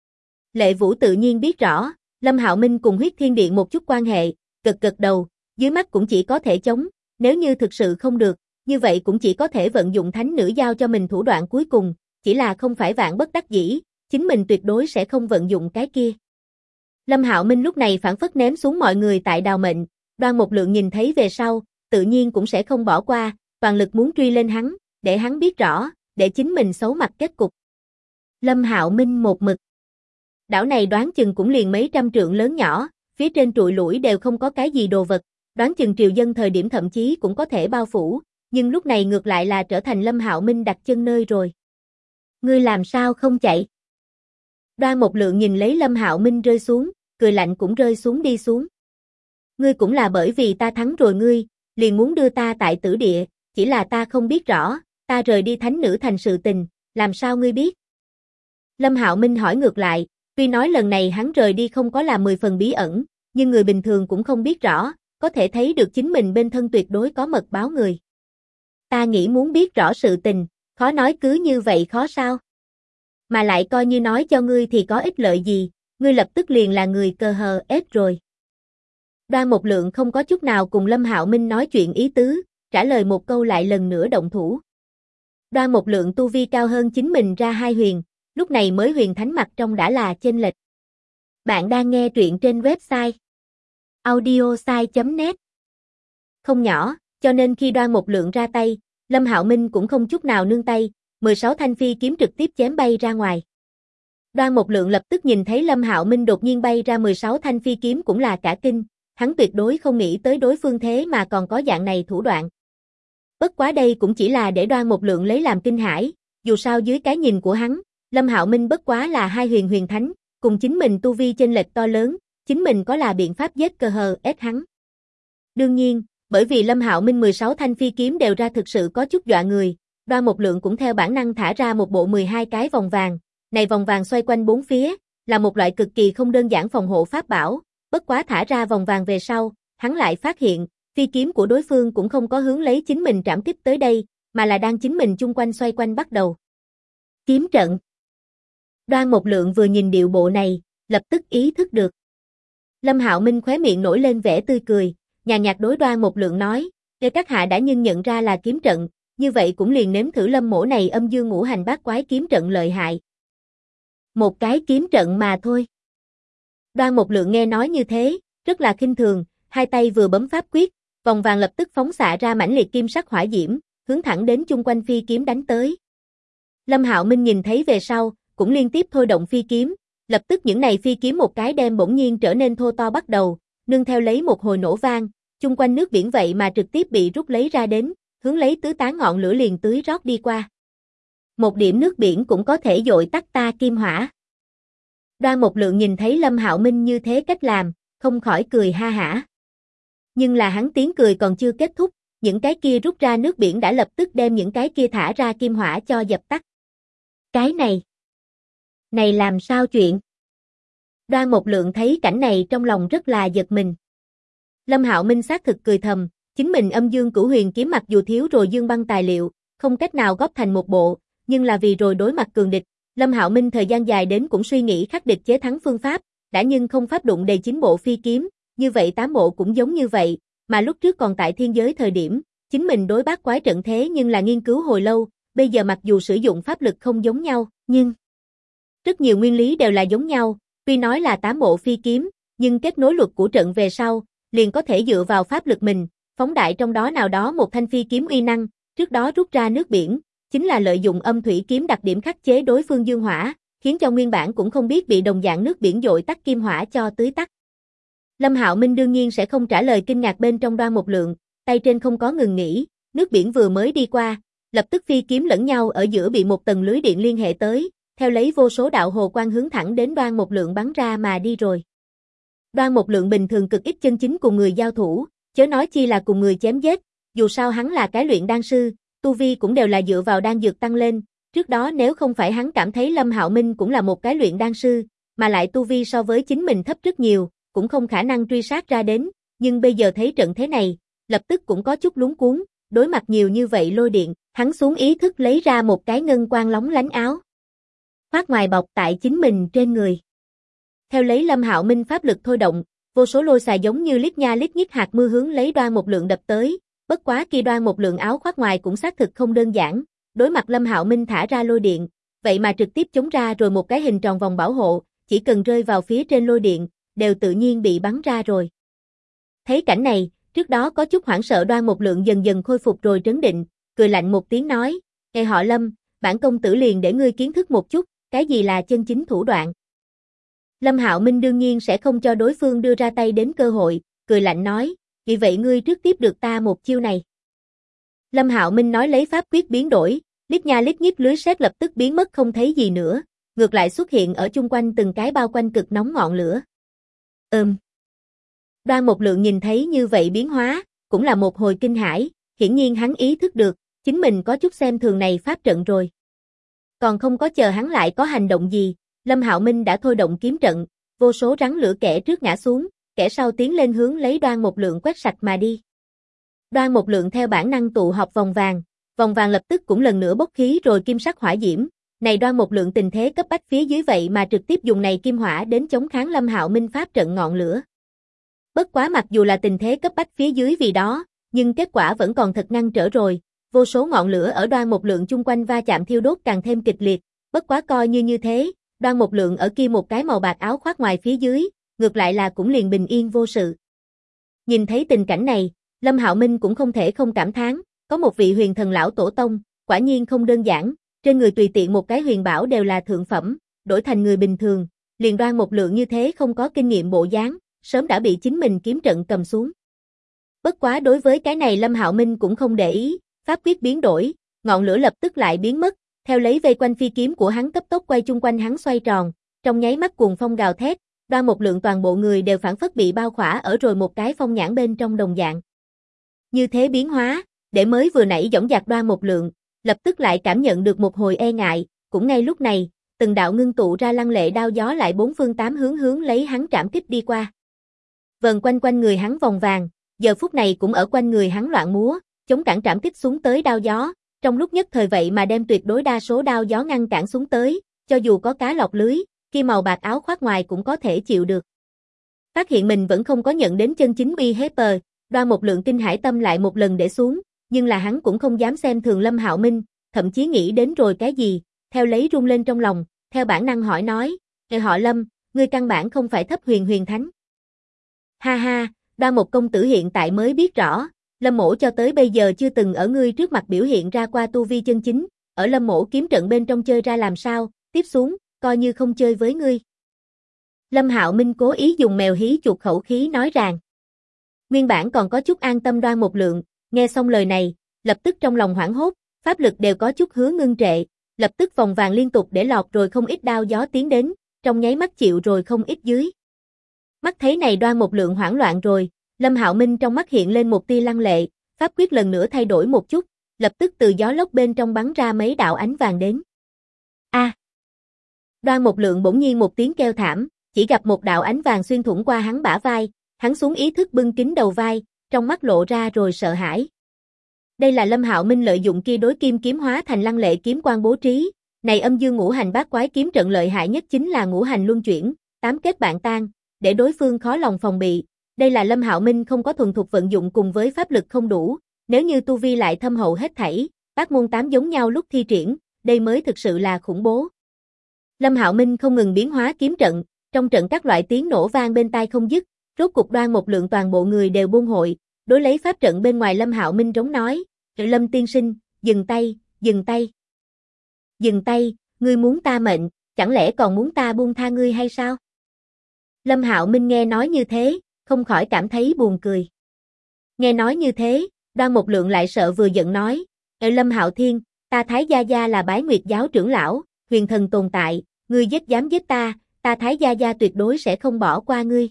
Lệ Vũ tự nhiên biết rõ, Lâm Hạo Minh cùng Huyết Thiên Điện một chút quan hệ, gật đầu, dưới mắt cũng chỉ có thể chống, nếu như thực sự không được, như vậy cũng chỉ có thể vận dụng Thánh Nữ giao cho mình thủ đoạn cuối cùng, chỉ là không phải vạn bất đắc dĩ, chính mình tuyệt đối sẽ không vận dụng cái kia. Lâm Hạo Minh lúc này phản phất ném xuống mọi người tại Đào Mệnh, Đoan một lượng nhìn thấy về sau, tự nhiên cũng sẽ không bỏ qua, toàn lực muốn truy lên hắn, để hắn biết rõ, để chính mình xấu mặt kết cục. Lâm Hạo Minh một mực. Đảo này đoán chừng cũng liền mấy trăm trượng lớn nhỏ, phía trên trụi lủi đều không có cái gì đồ vật, đoán chừng triều dân thời điểm thậm chí cũng có thể bao phủ, nhưng lúc này ngược lại là trở thành Lâm Hạo Minh đặt chân nơi rồi. Ngươi làm sao không chạy? Đoan một lượng nhìn lấy Lâm Hạo Minh rơi xuống, cười lạnh cũng rơi xuống đi xuống. Ngươi cũng là bởi vì ta thắng rồi ngươi, liền muốn đưa ta tại tử địa, chỉ là ta không biết rõ, ta rời đi Thánh Nữ thành sự tình, làm sao ngươi biết? Lâm Hạo Minh hỏi ngược lại, tuy nói lần này hắn rời đi không có là 10 phần bí ẩn, nhưng người bình thường cũng không biết rõ, có thể thấy được chính mình bên thân tuyệt đối có mật báo người. Ta nghĩ muốn biết rõ sự tình, khó nói cứ như vậy khó sao? Mà lại coi như nói cho ngươi thì có ích lợi gì, ngươi lập tức liền là người cơ hờ ép rồi. Đoan một lượng không có chút nào cùng Lâm Hạo Minh nói chuyện ý tứ, trả lời một câu lại lần nữa động thủ. Đoan một lượng tu vi cao hơn chính mình ra 2 huyền, lúc này mới huyền thánh mặt trong đã là chênh lệch. Bạn đang nghe truyện trên website audiosai.net. Không nhỏ, cho nên khi Đoan một lượng ra tay, Lâm Hạo Minh cũng không chút nào nương tay, 16 thanh phi kiếm trực tiếp chém bay ra ngoài. Đoan một lượng lập tức nhìn thấy Lâm Hạo Minh đột nhiên bay ra 16 thanh phi kiếm cũng là cả kinh, hắn tuyệt đối không nghĩ tới đối phương thế mà còn có dạng này thủ đoạn. Bất quá đây cũng chỉ là để Đoan một lượng lấy làm kinh hãi, dù sao dưới cái nhìn của hắn, Lâm Hạo Minh bất quá là 2 huyền thánh, cùng chính mình tu vi chênh lệch to lớn, chính mình có là biện pháp giết cơ hờ ép hắn. Đương nhiên, bởi vì Lâm Hạo Minh 16 thanh phi kiếm đều ra thực sự có chút dọa người, Đoan một lượng cũng theo bản năng thả ra một bộ 12 cái vòng vàng, này vòng vàng xoay quanh 4 phía, là một loại cực kỳ không đơn giản phòng hộ pháp bảo, bất quá thả ra vòng vàng về sau, hắn lại phát hiện, phi kiếm của đối phương cũng không có hướng lấy chính mình trảm kích tới đây, mà là đang chính mình chung quanh xoay quanh bắt đầu. Kiếm trận. Đoan một lượng vừa nhìn điệu bộ này, lập tức ý thức được. Lâm Hạo Minh khóe miệng nổi lên vẻ tươi cười, nhàn nhạt đối Đoan một lượng nói, nếu các hạ đã nhận ra là kiếm trận, như vậy cũng liền nếm thử Lâm mỗ này âm dương ngũ hành bát quái kiếm trận lợi hại. Một cái kiếm trận mà thôi. Đoan một lượng nghe nói như thế, rất là khinh thường, hai tay vừa bấm pháp quyết, vòng vàng lập tức phóng xạ ra mãnh liệt kim sắc hỏa diễm, hướng thẳng đến chung quanh phi kiếm đánh tới. Lâm Hạo Minh nhìn thấy về sau, cũng liên tiếp thôi động phi kiếm, lập tức những này phi kiếm một cái đem bỗng nhiên trở nên thô to bắt đầu, nương theo lấy một hồi nổ vang, chung quanh nước biển vậy mà trực tiếp bị rút lấy ra đến, hướng lấy tứ tán ngọn lửa liền tưới rót đi qua. Một điểm nước biển cũng có thể dội tắt ta kim hỏa. Đoan Mục Lượng nhìn thấy Lâm Hạo Minh như thế cách làm, không khỏi cười ha hả. Nhưng là hắn tiếng cười còn chưa kết thúc, những cái kia rút ra nước biển đã lập tức đem những cái kia thả ra kim hỏa cho dập tắt. Cái này làm sao chuyện? Đoan Mục Lượng thấy cảnh này trong lòng rất là giật mình. Lâm Hạo Minh xác thực cười thầm, chính mình Âm Dương Cửu Huyền kiếm mặc dù thiếu rồi dương băng tài liệu, không cách nào góp thành một bộ, nhưng là vì rồi đối mặt cường địch, Lâm Hạo Minh thời gian dài đến cũng suy nghĩ khắc địch chế thắng phương pháp, đã nhưng không pháp đụng đầy 9 bộ phi kiếm, như vậy 8 bộ cũng giống như vậy, mà lúc trước còn tại thiên giới thời điểm, chính mình đối bát quái trận thế nhưng là nghiên cứu hồi lâu, bây giờ mặc dù sử dụng pháp lực không giống nhau, nhưng rất nhiều nguyên lý đều là giống nhau, tuy nói là 8 bộ phi kiếm, nhưng kết nối luật của trận về sau, liền có thể dựa vào pháp lực mình, phóng đại trong đó nào đó một thanh phi kiếm uy năng, trước đó rút ra nước biển, chính là lợi dụng âm thủy kiếm đặc điểm khắc chế đối phương dương hỏa, khiến cho nguyên bản cũng không biết bị đồng dạng nước biển dội tắt kim hỏa cho tưới tắt. Lâm Hạo Minh đương nhiên sẽ không trả lời kinh ngạc bên trong Đoan Mục Lượng, tay trên không có ngừng nghỉ, nước biển vừa mới đi qua, lập tức phi kiếm lẫn nhau ở giữa bị một tầng lưới điện liên hệ tới, theo lấy vô số đạo hồ quang hướng thẳng đến Đoan Mục Lượng bắn ra mà đi rồi. Đoan Mục Lượng bình thường cực ít chân chính cùng người giao thủ, chớ nói chi là cùng người chém giết, dù sao hắn là cái luyện đan sư, tu vi cũng đều là dựa vào đan dược tăng lên, trước đó nếu không phải hắn cảm thấy Lâm Hạo Minh cũng là một cái luyện đan sư, mà lại tu vi so với chính mình thấp rất nhiều, cũng không khả năng truy sát ra đến, nhưng bây giờ thấy trận thế này, lập tức cũng có chút luống cuống, đối mặt nhiều như vậy lôi điện, hắn xuống ý thức lấy ra một cái ngân quang lóng lánh áo, khoác ngoài bọc tại chính mình trên người. Theo lấy Lâm Hạo Minh pháp lực thôi động, vô số lôi xài giống như lít nha lít nhít hạt mưa hướng lấy Đoan Mục Lượng đập tới, bất quá kia Đoan Mục Lượng áo khoác ngoài cũng xác thực không đơn giản, đối mặt Lâm Hạo Minh thả ra lôi điện, vậy mà trực tiếp chống ra rồi một cái hình tròn vòng bảo hộ, chỉ cần rơi vào phía trên lôi điện, đều tự nhiên bị bắn ra rồi. Thấy cảnh này, trước đó có chút hoảng sợ Đoan Mục Lượng dần dần khôi phục rồi trấn định, cười lạnh một tiếng nói, "Ê họ Lâm, bản công tử liền để ngươi kiến thức một chút, cái gì là chân chính thủ đoạn." Lâm Hạo Minh đương nhiên sẽ không cho đối phương đưa ra tay đến cơ hội, cười lạnh nói, "Vì vậy ngươi trước tiếp được ta một chiêu này." Lâm Hạo Minh nói lấy pháp quyết biến đổi, lít nha lít nhít lưới sét lập tức biến mất không thấy gì nữa, ngược lại xuất hiện ở chung quanh từng cái bao quanh cực nóng ngọn lửa. Đoan Mục Lượng nhìn thấy như vậy biến hóa, cũng là một hồi kinh hãi, hiển nhiên hắn ý thức được, chính mình có chút xem thường này pháp trận rồi. Còn không có chờ hắn lại có hành động gì, Lâm Hạo Minh đã thôi động kiếm trận, vô số rắn lửa kẻ trước ngã xuống, kẻ sau tiến lên hướng lấy Đoan Mục Lượng quét sạch mà đi. Đoan Mục Lượng theo bản năng tụ họp vòng vàng lập tức cũng lần nữa bốc khí rồi kim sắc hỏa diễm, này Đoan Mục Lượng tình thế cấp bách phía dưới vậy mà trực tiếp dùng này kim hỏa đến chống kháng Lâm Hạo Minh pháp trận ngọn lửa. Bất quá mặc dù là tình thế cấp bách phía dưới vì đó, nhưng kết quả vẫn còn thật ngăn trở rồi, vô số ngọn lửa ở Đoan Mục Lượng chung quanh va chạm thiêu đốt càng thêm kịch liệt, bất quá coi như thế, Đoan Mục Lượng ở kia một cái màu bạc áo khoác ngoài phía dưới, ngược lại là cũng liền bình yên vô sự. Nhìn thấy tình cảnh này, Lâm Hạo Minh cũng không thể không cảm thán, có một vị huyền thần lão tổ tông, quả nhiên không đơn giản, trên người tùy tiện một cái huyền bảo đều là thượng phẩm, đổi thành người bình thường, liền Đoan Mục Lượng như thế không có kinh nghiệm bộ dáng, sớm đã bị chính mình kiếm trận cầm xuống. Bất quá đối với cái này Lâm Hạo Minh cũng không để ý, pháp quyết biến đổi, ngọn lửa lập tức lại biến mất, theo lấy vây quanh phi kiếm của hắn cấp tốc quay chung quanh hắn xoay tròn, trong nháy mắt cuồng phong gào thét, Đoan Mục Lượng toàn bộ người đều phản phất bị bao khỏa ở rồi một cái phong nhãn bên trong đồng dạng. Như thế biến hóa, để mới vừa nãy dõng dạc Đoan Mục Lượng, lập tức lại cảm nhận được một hồi e ngại, cũng ngay lúc này, từng đạo ngưng tụ ra lăng lệ đao gió lại bốn phương tám hướng lấy hắn trảm kích đi qua. Vần quanh quanh người hắn vòng vàng, giờ phút này cũng ở quanh người hắn loạn múa, chống cản trảm kích xuống tới đao gió, trong lúc nhất thời vậy mà đem tuyệt đối đa số đao gió ngăn cản xuống tới, cho dù có cá lọt lưới, khi màu bạc áo khoác ngoài cũng có thể chịu được. Phát hiện mình vẫn không có nhận đến chân chính uy hiếp, Đoan Mục Lượng kinh hãi tâm lại một lần để xuống, nhưng là hắn cũng không dám xem thường Lâm Hạo Minh, thậm chí nghĩ đến rồi cái gì, theo lấy rung lên trong lòng, theo bản năng hỏi nói, "Ê họ Lâm, ngươi căn bản không phải thấp huyền thánh." Ha ha, Đoan Mục công tử hiện tại mới biết rõ, Lâm mỗ cho tới bây giờ chưa từng ở ngươi trước mặt biểu hiện ra qua tu vi chân chính, ở Lâm mỗ kiếm trận bên trong chơi ra làm sao, tiếp xuống, coi như không chơi với ngươi. Lâm Hạo Minh cố ý dùng mèo hí chuột khẩu khí nói rằng. Nguyên bản còn có chút an tâm Đoan Mục Lượng, nghe xong lời này, lập tức trong lòng hoảng hốt, pháp lực đều có chút hứa ngưng trệ, lập tức vòng vàng liên tục để lọt rồi không ít đao gió tiến đến, trong nháy mắt chịu rồi không ít dưới. Mắt thấy này Đoan Mục Lượng hoảng loạn rồi, Lâm Hạo Minh trong mắt hiện lên một tia lăng lệ, pháp quyết lần nữa thay đổi một chút, lập tức từ gió lốc bên trong bắn ra mấy đạo ánh vàng đến. A! Đoan Mục Lượng bỗng nhiên một tiếng kêu thảm, chỉ gặp một đạo ánh vàng xuyên thủng qua hắn bả vai, hắn xuống ý thức bưng kín đầu vai, trong mắt lộ ra rồi sợ hãi. Đây là Lâm Hạo Minh lợi dụng kia đối kim kiếm hóa thành lăng lệ kiếm quan bố trí, này âm dương ngũ hành bát quái kiếm trận lợi hại nhất chính là ngũ hành luân chuyển, tám kết bạn tan, để đối phương khó lòng phòng bị. Đây là Lâm Hạo Minh không có thuần thục vận dụng cùng với pháp lực không đủ, nếu như tu vi lại thâm hậu hết thảy, bát môn tám giống nhau lúc thi triển, đây mới thực sự là khủng bố. Lâm Hạo Minh không ngừng biến hóa kiếm trận, trong trận các loại tiếng nổ vang bên tai không dứt, rốt cục Đoan Mục Lượng toàn bộ người đều buông hội, đối lấy pháp trận bên ngoài Lâm Hạo Minh rống nói, Lâm tiên sinh, dừng tay, dừng tay. Dừng tay, ngươi muốn ta mệnh, chẳng lẽ còn muốn ta buông tha ngươi hay sao? Lâm Hạo Minh nghe nói như thế, không khỏi cảm thấy buồn cười. Nghe nói như thế, Đoan Mục Lượng lại sợ vừa giận nói, Lâm Hạo Thiên, ta Thái Gia Gia là Bái Nguyệt giáo trưởng lão, huyền thần tồn tại, ngươi dám giết ta Thái Gia Gia tuyệt đối sẽ không bỏ qua ngươi.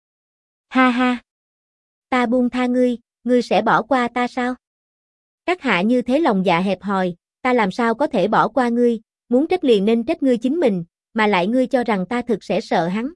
Ha ha! Ta buông tha ngươi, ngươi sẽ bỏ qua ta sao? Các hạ như thế lòng dạ hẹp hòi, ta làm sao có thể bỏ qua ngươi, muốn trách liền nên trách ngươi chính mình, mà lại ngươi cho rằng ta thực sẽ sợ hắn.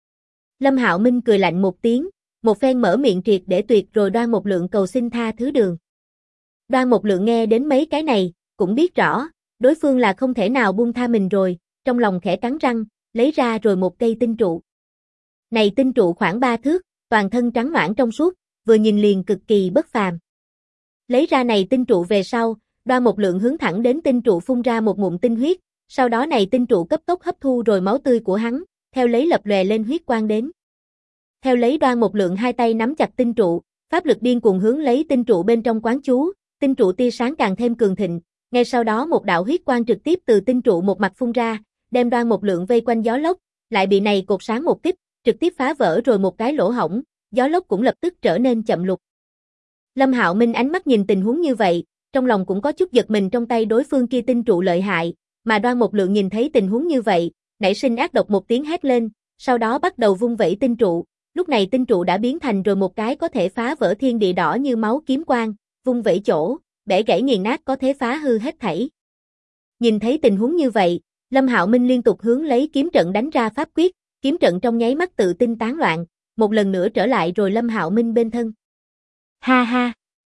Lâm Hạo Minh cười lạnh một tiếng, một phen mở miệng triệt để tuyệt rồi Đoan Mục Lượng cầu xin tha thứ đường. Đoan Mục Lượng nghe đến mấy cái này, cũng biết rõ, đối phương là không thể nào buông tha mình rồi, trong lòng khẽ cắn răng, lấy ra rồi một cây tinh trụ. Này tinh trụ khoảng 3 thước, toàn thân trắng noãn trong suốt, vừa nhìn liền cực kỳ bất phàm. Lấy ra này tinh trụ về sau, Đoan Mục Lượng hướng thẳng đến tinh trụ phun ra một ngụm tinh huyết, sau đó này tinh trụ cấp tốc hấp thu rồi máu tươi của hắn, theo lấy lập lòe lên huyết quang đến. Theo lấy Đoan Mục Lượng hai tay nắm chặt tinh trụ, pháp lực điên cuồng hướng lấy tinh trụ bên trong quán chú, tinh trụ tia sáng càng thêm cường thịnh, ngay sau đó một đạo huyết quang trực tiếp từ tinh trụ một mặt phun ra, đem Đoan Mục Lượng vây quanh gió lốc, lại bị này cột sáng một kích, trực tiếp phá vỡ rồi một cái lỗ hổng, gió lốc cũng lập tức trở nên chậm lụt. Lâm Hạo Minh ánh mắt nhìn tình huống như vậy, trong lòng cũng có chút giật mình trong tay đối phương kia tinh trụ lợi hại, mà Đoan Mục Lượng nhìn thấy tình huống như vậy, nảy sinh ác độc một tiếng hét lên, sau đó bắt đầu vung vẩy tinh trụ, lúc này tinh trụ đã biến thành rồi một cái có thể phá vỡ thiên địa đỏ như máu kiếm quang, vung vẩy chỗ, bẻ gãy nghiền nát có thể phá hư hết thảy. Nhìn thấy tình huống như vậy, Lâm Hạo Minh liên tục hướng lấy kiếm trận đánh ra pháp quyết, kiếm trận trong nháy mắt tự tinh tán loạn, một lần nữa trở lại rồi Lâm Hạo Minh bên thân. Ha ha!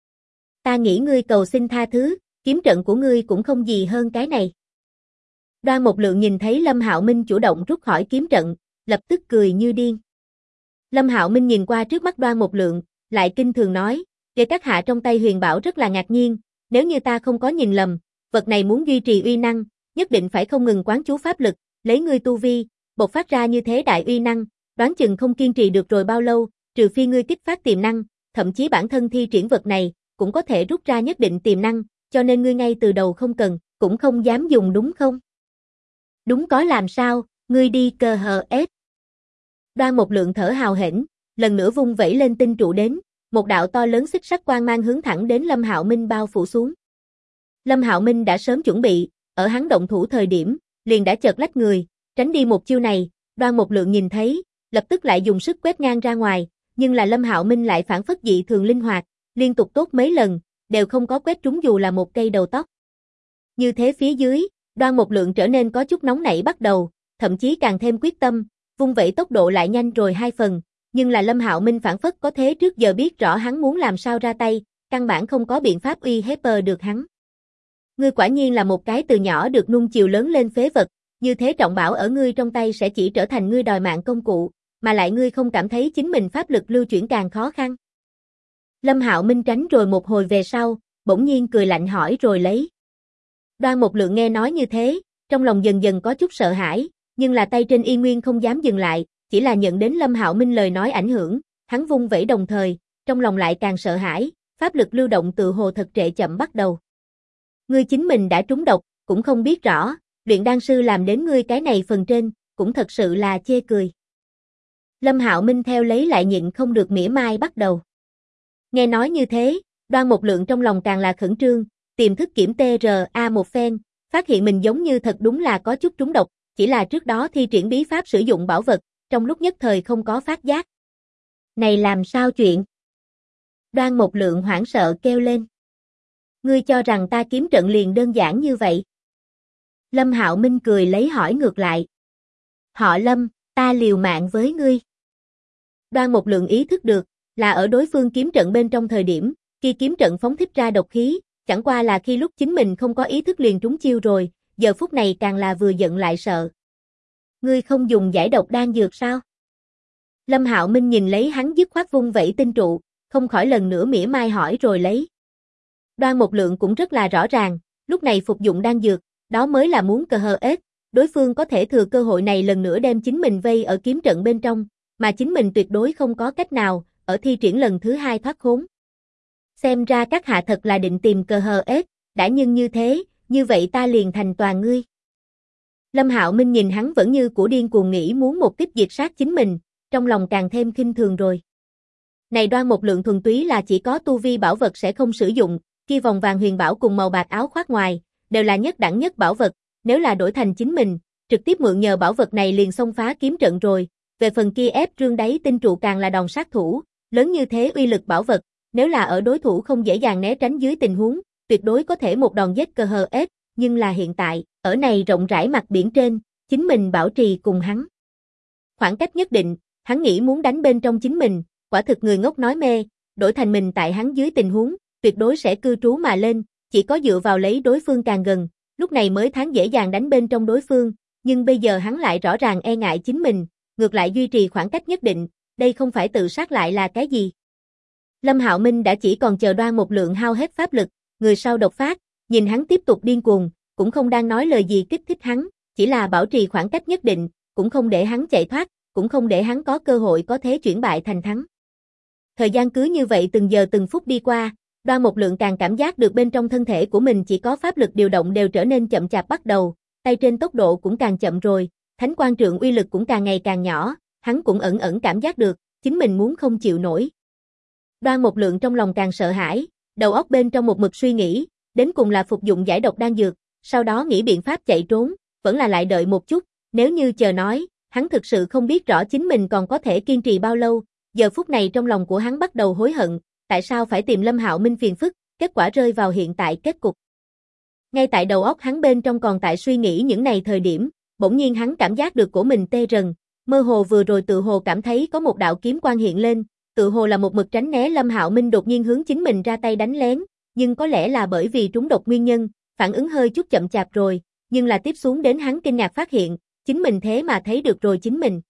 Ta nghĩ ngươi cầu xin tha thứ, kiếm trận của ngươi cũng không gì hơn cái này. Đoan Mục Lượng nhìn thấy Lâm Hạo Minh chủ động rút khỏi kiếm trận, lập tức cười như điên. Lâm Hạo Minh nhìn qua trước mắt Đoan Mục Lượng, lại kinh thường nói, kể các hạ trong tay huyền bảo rất là ngạc nhiên, nếu như ta không có nhìn lầm, vật này muốn duy trì uy năng, nhất định phải không ngừng quán chú pháp lực, lấy ngươi tu vi, bộc phát ra như thế đại uy năng, đoán chừng không kiên trì được rồi bao lâu, trừ phi ngươi kích phát tiềm năng, thậm chí bản thân thi triển vật này, cũng có thể rút ra nhất định tiềm năng, cho nên ngươi ngay từ đầu không cần, cũng không dám dùng đúng không? Đúng có làm sao, ngươi đi cơ hờ ép. Đoan Mục Lượng thở hào hển, lần nữa vung vẩy lên tinh trụ đến, một đạo to lớn xích sắc quang mang hướng thẳng đến Lâm Hạo Minh bao phủ xuống. Lâm Hạo Minh đã sớm chuẩn bị, ở hắn động thủ thời điểm, liền đã chợt lách người, tránh đi một chiêu này, Đoan Mục Lượng nhìn thấy, lập tức lại dùng sức quét ngang ra ngoài, nhưng là Lâm Hạo Minh lại phản phất dị thường linh hoạt, liên tục tốt mấy lần, đều không có quét trúng dù là một cây đầu tóc. Như thế phía dưới, Đoan Mục Lượng trở nên có chút nóng nảy bắt đầu, thậm chí càng thêm quyết tâm, vung vẩy tốc độ lại nhanh rồi 2 phần, nhưng là Lâm Hạo Minh phản phất có thế trước giờ biết rõ hắn muốn làm sao ra tay, căn bản không có biện pháp uy hiếp được hắn. Ngươi quả nhiên là một cái từ nhỏ được nuông chiều lớn lên phế vật, như thế trọng bảo ở ngươi trong tay sẽ chỉ trở thành ngươi đòi mạng công cụ, mà lại ngươi không cảm thấy chính mình pháp lực lưu chuyển càng khó khăn. Lâm Hạo Minh tránh rồi một hồi về sau, bỗng nhiên cười lạnh hỏi rồi lấy. Đoan Mục Lượng nghe nói như thế, trong lòng dần dần có chút sợ hãi, nhưng là tay trên y nguyên không dám dừng lại, chỉ là nhận đến Lâm Hạo Minh lời nói ảnh hưởng, hắn vung vẩy đồng thời, trong lòng lại càng sợ hãi, pháp lực lưu động tự hồ thật trệ chậm bắt đầu. Ngươi chính mình đã trúng độc, cũng không biết rõ, luyện đan sư làm đến ngươi cái này phần trên, cũng thật sự là chê cười. Lâm Hạo Minh theo lấy lại nhịn không được mỉa mai bắt đầu. Nghe nói như thế, Đoan Mục Lượng trong lòng càng là khẩn trương, tiềm thức kiểm TRA một phen, phát hiện mình giống như thật đúng là có chút trúng độc, chỉ là trước đó thi triển bí pháp sử dụng bảo vật, trong lúc nhất thời không có phát giác. Này làm sao chuyện? Đoan Mộc Lượng hoảng sợ kêu lên. Ngươi cho rằng ta kiếm trận liền đơn giản như vậy? Lâm Hạo Minh cười lấy hỏi ngược lại. Họ Lâm, ta liều mạng với ngươi. Đoan Mộc Lượng ý thức được, là ở đối phương kiếm trận bên trong thời điểm, khi kiếm trận phóng thích ra độc khí, chẳng qua là khi lúc chính mình không có ý thức liền trúng chiêu rồi, giờ phút này càng là vừa giận lại sợ. Ngươi không dùng giải độc đan dược sao? Lâm Hạo Minh nhìn lấy hắn dứt khoát vung vẩy tinh trụ, không khỏi lần nữa mỉa mai hỏi rồi lấy. Đoan Mộc Lượng cũng rất là rõ ràng, lúc này phục dụng đan dược, đó mới là muốn ếch, đối phương có thể thừa cơ hội này lần nữa đem chính mình vây ở kiếm trận bên trong, mà chính mình tuyệt đối không có cách nào, ở thi triển lần thứ 2 thoát khốn. Xem ra các hạ thật là định tìm ếch, đã nhưng như thế, như vậy ta liền thành toàn ngươi. Lâm Hạo Minh nhìn hắn vẫn như của điên cuồng nghĩ muốn một kích diệt sát chính mình, trong lòng càng thêm khinh thường rồi. Này Đoan Mộc Lượng thuần túy là chỉ có tu vi bảo vật sẽ không sử dụng, kia vòng vàng huyền bảo cùng màu bạc áo khoác ngoài, đều là nhất đẳng nhất bảo vật, nếu là đổi thành chính mình, trực tiếp mượn nhờ bảo vật này liền xông phá kiếm trận rồi, về phần kia ép trương đáy tinh trụ càng là đòn sát thủ, lớn như thế uy lực bảo vật, nếu là ở đối thủ không dễ dàng né tránh dưới tình huống, tuyệt đối có thể một đòn giết ếch, nhưng là hiện tại, ở này rộng rãi mặt biển trên, chính mình bảo trì cùng hắn. Khoảng cách nhất định, hắn nghĩ muốn đánh bên trong chính mình, quả thực người ngốc nói mê, đổi thành mình tại hắn dưới tình huống, tuyệt đối sẽ cư trú mà lên, chỉ có dựa vào lấy đối phương càng gần, lúc này mới tháng dễ dàng đánh bên trong đối phương, nhưng bây giờ hắn lại rõ ràng e ngại chính mình, ngược lại duy trì khoảng cách nhất định, đây không phải tự sát lại là cái gì. Lâm Hạo Minh đã chỉ còn chờ Đoan Mộc Lượng hao hết pháp lực, người sau độc phát, nhìn hắn tiếp tục điên cuồng, cũng không đang nói lời gì kích thích hắn, chỉ là bảo trì khoảng cách nhất định, cũng không để hắn chạy thoát, cũng không để hắn có cơ hội có thế chuyển bại thành thắng. Thời gian cứ như vậy từng giờ từng phút đi qua, Đoan Mộc Lượng càng cảm giác được bên trong thân thể của mình chỉ có pháp lực điều động đều trở nên chậm chạp bắt đầu, tay trên tốc độ cũng càng chậm rồi, thánh quang trượng uy lực cũng càng ngày càng nhỏ, hắn cũng ẩn ẩn cảm giác được, chính mình muốn không chịu nổi. Đoan Mộc Lượng trong lòng càng sợ hãi, đầu óc bên trong một mực suy nghĩ, đến cùng là phục dụng giải độc đan dược, sau đó nghĩ biện pháp chạy trốn, vẫn là lại đợi một chút, nếu như chờ nói, hắn thực sự không biết rõ chính mình còn có thể kiên trì bao lâu, giờ phút này trong lòng của hắn bắt đầu hối hận, tại sao phải tìm Lâm Hạo Minh phiền phức, kết quả rơi vào hiện tại kết cục. Ngay tại đầu óc hắn bên trong còn tại suy nghĩ những này thời điểm, bỗng nhiên hắn cảm giác được cổ mình tê rần, mơ hồ vừa rồi tự hồ cảm thấy có một đạo kiếm quang hiện lên, tự hồ là một mực tránh né Lâm Hạo Minh đột nhiên hướng chính mình ra tay đánh lén, nhưng có lẽ là bởi vì trúng độc nguyên nhân, phản ứng hơi chút chậm chạp rồi, nhưng là tiếp xuống đến hắn kinh ngạc phát hiện, chính mình thế mà thấy được rồi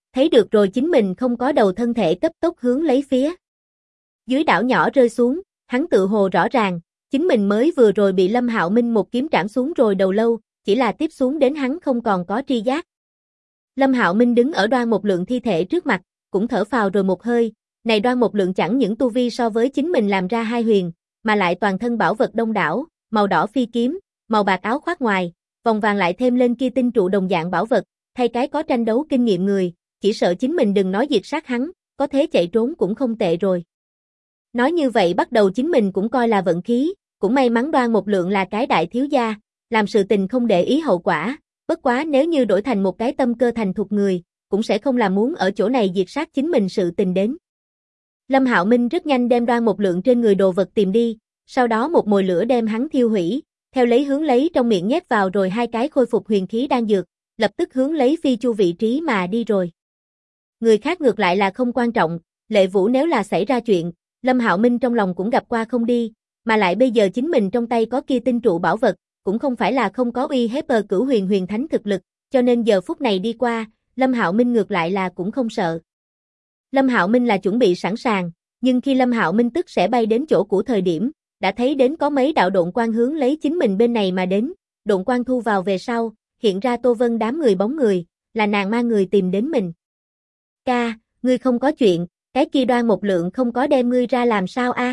chính mình không có đầu thân thể cấp tốc hướng lấy phía dưới đảo nhỏ rơi xuống, hắn tự hồ rõ ràng, chính mình mới vừa rồi bị Lâm Hạo Minh một kiếm trảm xuống rồi đầu lâu, chỉ là tiếp xuống đến hắn không còn có tri giác. Lâm Hạo Minh đứng ở Đoan Mộc Lượng thi thể trước mặt, cũng thở phào rồi một hơi, này Đoan Mộc Lượng chẳng những tu vi so với chính mình làm ra hai huyền, mà lại toàn thân bảo vật đông đảo, màu đỏ phi kiếm, màu bạc áo khoác ngoài, vòng vàng lại thêm lên kia tinh trụ đồng dạng bảo vật, thay cái có tranh đấu kinh nghiệm người, chỉ sợ chính mình đừng nói diệt sát hắn, có thế chạy trốn cũng không tệ rồi. Nói như vậy bắt đầu chính mình cũng coi là vận khí, cũng may mắn Đoan Mộc Lượng là cái đại thiếu gia, làm sự tình không để ý hậu quả, bất quá nếu như đổi thành một cái tâm cơ thành thục người, cũng sẽ không làm muốn ở chỗ này diệt sát chính mình sự tình đến. Lâm Hạo Minh rất nhanh đem Đoan Mộc Lượng trên người đồ vật tìm đi, sau đó một mồi lửa đem hắn thiêu hủy, theo lấy hướng lấy trong miệng nhét vào rồi hai cái khôi phục huyền khí đan dược, lập tức hướng lấy Phi Chu vị trí mà đi rồi. Người khác ngược lại là không quan trọng, Lệ Vũ nếu là xảy ra chuyện, Lâm Hạo Minh trong lòng cũng gặp qua không đi, mà lại bây giờ chính mình trong tay có kia tinh trụ bảo vật, cũng không phải là không có uy hiếp cửu huyền huyền thánh thực lực, cho nên giờ phút này đi qua, Lâm Hạo Minh ngược lại là cũng không sợ. Lâm Hạo Minh là chuẩn bị sẵn sàng, nhưng khi Lâm Hạo Minh tức sẽ bay đến chỗ của thời điểm, đã thấy đến có mấy đạo độn quang hướng lấy chính mình bên này mà đến, độn quang thu vào về sau, hiện ra Tô Vân đám người bóng người, là nàng mang người tìm đến mình. Ca, ngươi không có chuyện, cái kia Đoan Mộc Lượng không có đem ngươi ra làm sao a?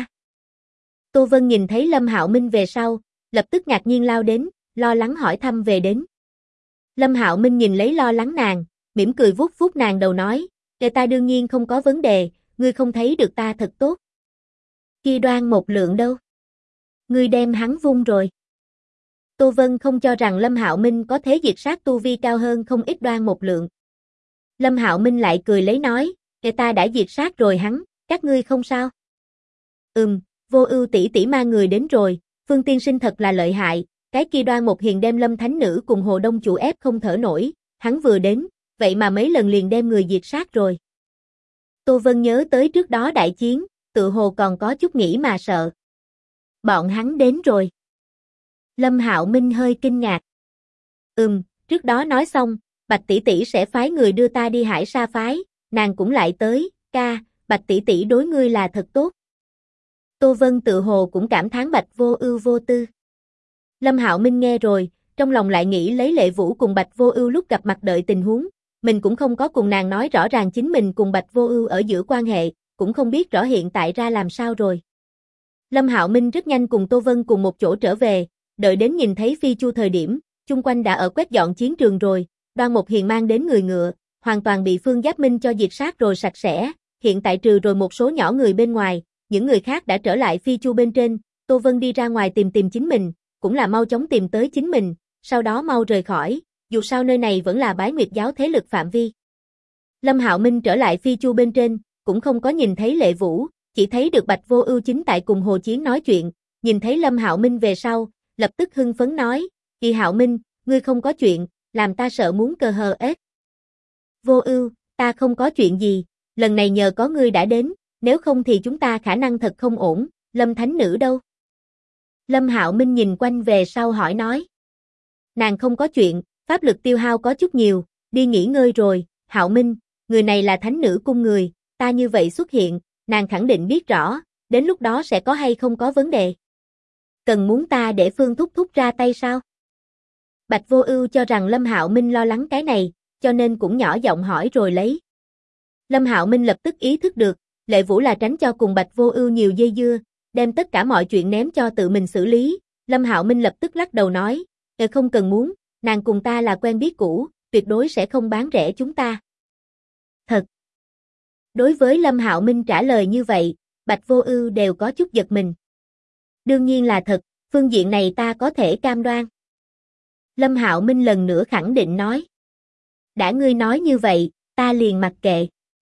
Tô Vân nhìn thấy Lâm Hạo Minh về sau, lập tức ngạc nhiên lao đến, lo lắng hỏi thăm về đến. Lâm Hạo Minh nhìn lấy lo lắng nàng, mỉm cười vuốt vuốt nàng đầu nói, để ta đương nhiên không có vấn đề, ngươi không thấy được ta thật tốt. Kia Đoan Mộc Lượng đâu? Ngươi đem hắn vung rồi. Tô Vân không cho rằng Lâm Hạo Minh có thế diệt sát tu vi cao hơn không ít Đoan Mục Lượng. Lâm Hạo Minh lại cười lấy nói, người ta đã diệt sát rồi hắn, các ngươi không sao. Vô Ưu tỷ tỷ ma người đến rồi, Phương tiên sinh thật là lợi hại, cái kia Đoan Mục Hiền đem Lâm Thánh Nữ cùng Hồ Đông chủ ép không thở nổi, hắn vừa đến, vậy mà mấy lần liền đem người diệt sát rồi. Tô Vân nhớ tới trước đó đại chiến, tự hồ còn có chút nghĩ mà sợ. Bọn hắn đến rồi. Lâm Hạo Minh hơi kinh ngạc. Trước đó nói xong, Bạch tỷ tỷ sẽ phái người đưa ta đi Hải Sa phái, nàng cũng lại tới, ca, Bạch tỷ tỷ đối ngươi là thật tốt. Tô Vân tự hồ cũng cảm thán Bạch Vô Ưu vô tư. Lâm Hạo Minh nghe rồi, trong lòng lại nghĩ lấy Lệ Vũ cùng Bạch Vô Ưu lúc gặp mặt đợi tình huống, mình cũng không có cùng nàng nói rõ ràng chính mình cùng Bạch Vô Ưu ở giữa quan hệ, cũng không biết rõ hiện tại ra làm sao rồi. Lâm Hạo Minh rất nhanh cùng Tô Vân cùng một chỗ trở về, đợi đến nhìn thấy Phi Chu thời điểm, chung quanh đã ở quét dọn chiến trường rồi, Đoan Mục Hiền mang đến người ngựa, hoàn toàn bị Phương Giáp Minh cho diệt sát rồi sạch sẽ, hiện tại trừ rồi một số nhỏ người bên ngoài, những người khác đã trở lại Phi Chu bên trên, Tô Vân đi ra ngoài tìm chính mình, cũng là mau chóng tìm tới chính mình, sau đó mau rời khỏi, dù sao nơi này vẫn là Bái Nguyệt giáo thế lực phạm vi. Lâm Hạo Minh trở lại Phi Chu bên trên, cũng không có nhìn thấy Lệ Vũ, chỉ thấy được Bạch Vô Ưu chính tại cùng Hồ Chiến nói chuyện, nhìn thấy Lâm Hạo Minh về sau, lập tức hưng phấn nói, "Kỳ Hạo Minh, ngươi không có chuyện, làm ta sợ muốn cơ hờ ếch." "Vô Ưu, ta không có chuyện gì, lần này nhờ có ngươi đã đến, nếu không thì chúng ta khả năng thật không ổn, Lâm Thánh Nữ đâu?" Lâm Hạo Minh nhìn quanh về sau hỏi nói. "Nàng không có chuyện, pháp lực tiêu hao có chút nhiều, đi nghỉ ngơi rồi, Hạo Minh, người này là Thánh Nữ cung người, ta như vậy xuất hiện, nàng khẳng định biết rõ, đến lúc đó sẽ có hay không có vấn đề. Cần muốn ta để Phương Thúc Thúc ra tay sao?" Bạch Vô Ưu cho rằng Lâm Hạo Minh lo lắng cái này, cho nên cũng nhỏ giọng hỏi rồi lấy. Lâm Hạo Minh lập tức ý thức được, Lệ Vũ là tránh cho cùng Bạch Vô Ưu nhiều dây dưa, đem tất cả mọi chuyện ném cho tự mình xử lý. Lâm Hạo Minh lập tức lắc đầu nói, không cần muốn, nàng cùng ta là quen biết cũ, tuyệt đối sẽ không bán rẻ chúng ta." Thật. Đối với Lâm Hạo Minh trả lời như vậy, Bạch Vô Ưu đều có chút giật mình. "Đương nhiên là thật, phương diện này ta có thể cam đoan." Lâm Hạo Minh lần nữa khẳng định nói. "Đã ngươi nói như vậy, ta liền mặc kệ.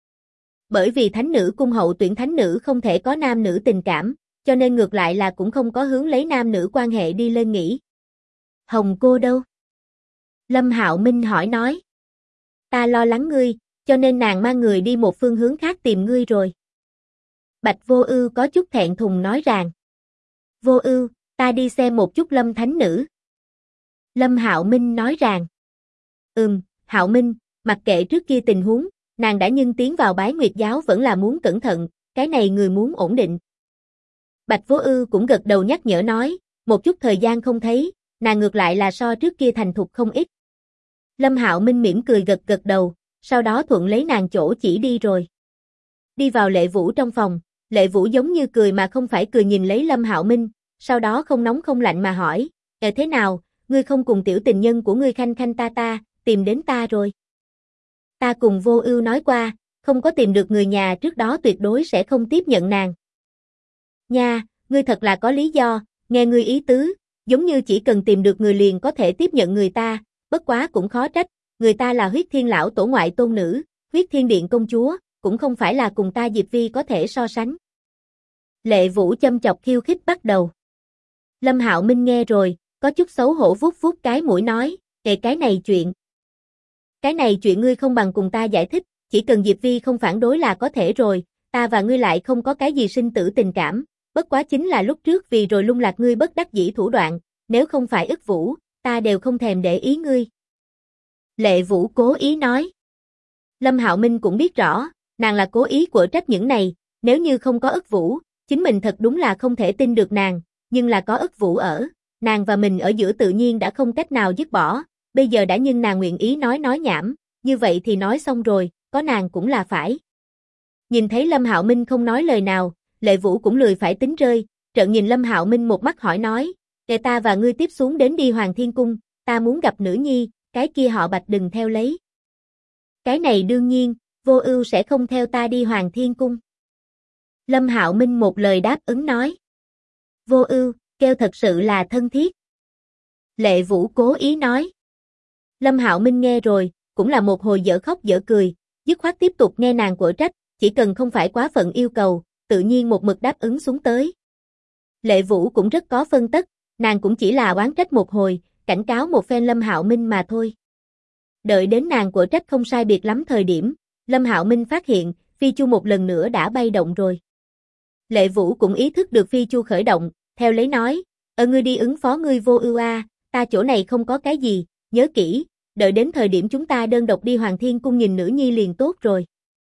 Bởi vì Thánh Nữ cung hậu tuyển Thánh Nữ không thể có nam nữ tình cảm, cho nên ngược lại là cũng không có hướng lấy nam nữ quan hệ đi lên nghĩ." "Hồng cô đâu?" Lâm Hạo Minh hỏi nói. "Ta lo lắng ngươi, cho nên nàng mang người đi một phương hướng khác tìm ngươi rồi." Bạch Vô Ưu có chút thẹn thùng nói rằng. "Vô Ưu, ta đi xem một chút Lâm Thánh Nữ." Lâm Hạo Minh nói rằng. Hạo Minh, mặc kệ trước kia tình huống, nàng đã nhưng tiến vào Bái Nguyệt giáo vẫn là muốn cẩn thận, cái này người muốn ổn định." Bạch Vô Ưu cũng gật đầu nhắc nhở nói, một chút thời gian không thấy, nàng ngược lại là so trước kia thành thục không ít. Lâm Hạo Minh mỉm cười gật gật đầu, sau đó thuận lấy nàng chỗ chỉ đi rồi. Đi vào Lệ Vũ trong phòng, Lệ Vũ giống như cười mà không phải cười nhìn lấy Lâm Hạo Minh, sau đó không nóng không lạnh mà hỏi, thế nào, ngươi không cùng tiểu tình nhân của ngươi Khanh Khanh ta, tìm đến ta rồi?" "Ta cùng Vô Ưu nói qua, không có tìm được người nhà trước đó tuyệt đối sẽ không tiếp nhận nàng." "Nha, ngươi thật là có lý do, nghe ngươi ý tứ, giống như chỉ cần tìm được người liền có thể tiếp nhận người ta, bất quá cũng khó trách, người ta là Huyết Thiên lão tổ ngoại tôn nữ, Huyết Thiên điện công chúa, cũng không phải là cùng ta Diệp Vi có thể so sánh." Lệ Vũ châm chọc khiêu khích bắt đầu. Lâm Hạo Minh nghe rồi, có chút xấu hổ vuốt vuốt cái mũi nói, cái này chuyện ngươi không bằng cùng ta giải thích, chỉ cần Diệp Vi không phản đối là có thể rồi, ta và ngươi lại không có cái gì sinh tử tình cảm, bất quá chính là lúc trước vì rồi lung lạc ngươi bất đắc dĩ thủ đoạn, nếu không phải ức Vũ, ta đều không thèm để ý ngươi." Lệ Vũ cố ý nói. Lâm Hạo Minh cũng biết rõ, nàng là cố ý quở trách những này, nếu như không có ức Vũ, chính mình thật đúng là không thể tin được nàng, nhưng là có ức Vũ ở, nàng và mình ở giữa tự nhiên đã không cách nào dứt bỏ, bây giờ đã nhưng nàng nguyện ý nói nhảm, như vậy thì nói xong rồi, có nàng cũng là phải. Nhìn thấy Lâm Hạo Minh không nói lời nào, Lệ Vũ cũng lười phải tính rơi, trợn nhìn Lâm Hạo Minh một mắt hỏi nói, ta và ngươi tiếp xuống đến đi Hoàng Thiên Cung, ta muốn gặp nữ nhi, cái kia họ Bạch đừng theo lấy." "Cái này đương nhiên, Vô Ưu sẽ không theo ta đi Hoàng Thiên Cung." Lâm Hạo Minh một lời đáp ứng nói. "Vô Ưu, kêu thật sự là thân thiết." Lệ Vũ cố ý nói. Lâm Hạo Minh nghe rồi, cũng là một hồi dở khóc dở cười, dứt khoát tiếp tục nghe nàng quở trách, chỉ cần không phải quá phận yêu cầu, tự nhiên một mực đáp ứng xuống tới. Lệ Vũ cũng rất có phân tất, nàng cũng chỉ là oán trách một hồi, cảnh cáo một phen Lâm Hạo Minh mà thôi. Đợi đến nàng quở trách không sai biệt lắm thời điểm, Lâm Hạo Minh phát hiện, phi chu một lần nữa đã bay động rồi. Lệ Vũ cũng ý thức được phi chu khởi động, theo lấy nói, ngươi đi ứng phó ngươi vô ưu a, ta chỗ này không có cái gì, nhớ kỹ, đợi đến thời điểm chúng ta đơn độc đi Hoàng Thiên Cung nhìn nữ nhi liền tốt rồi.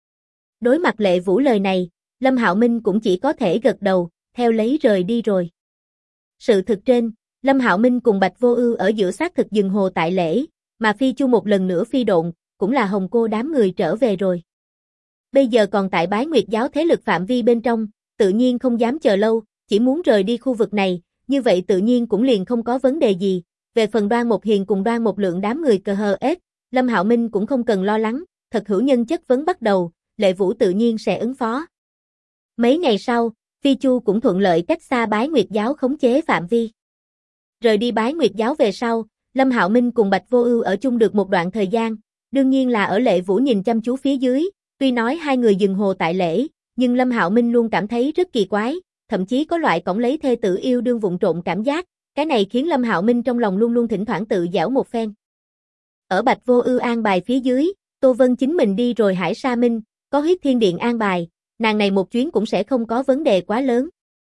Đối mặt Lệ Vũ lời này, Lâm Hạo Minh cũng chỉ có thể gật đầu, theo lấy rời đi rồi. Sự thực trên, Lâm Hạo Minh cùng Bạch Vô Ưu ở giữa xác thực dừng hồ tại lễ, mà phi chu một lần nữa phi độn, cũng là Hồng Cô đám người trở về rồi. Bây giờ còn tại Bái Nguyệt giáo thế lực phạm vi bên trong, tự nhiên không dám chờ lâu, chỉ muốn rời đi khu vực này, như vậy tự nhiên cũng liền không có vấn đề gì. Về phần Đoan Một Hiền cùng Đoan Một Lượng đám người cờ hờ ết, Lâm Hạo Minh cũng không cần lo lắng, thật hữu nhân chất vấn bắt đầu, Lệ Vũ tự nhiên sẽ ứng phó. Mấy ngày sau, phi chu cũng thuận lợi cách xa Bái Nguyệt giáo khống chế phạm vi. Rời đi Bái Nguyệt giáo về sau, Lâm Hạo Minh cùng Bạch Vô Ưu ở chung được một đoạn thời gian, đương nhiên là ở Lệ Vũ nhìn chăm chú phía dưới, tuy nói hai người dừng hồ tại lễ, nhưng Lâm Hạo Minh luôn cảm thấy rất kỳ quái, thậm chí có loại cổng lấy thê tử yêu đương vụng trộm cảm giác, cái này khiến Lâm Hạo Minh trong lòng luôn luôn thỉnh thoảng tự giễu một phen. Ở Bạch Vô Ưu an bài phía dưới, Tô Vân chính mình đi rồi Hải Sa Minh, có Huyết Thiên Điện an bài, nàng này một chuyến cũng sẽ không có vấn đề quá lớn.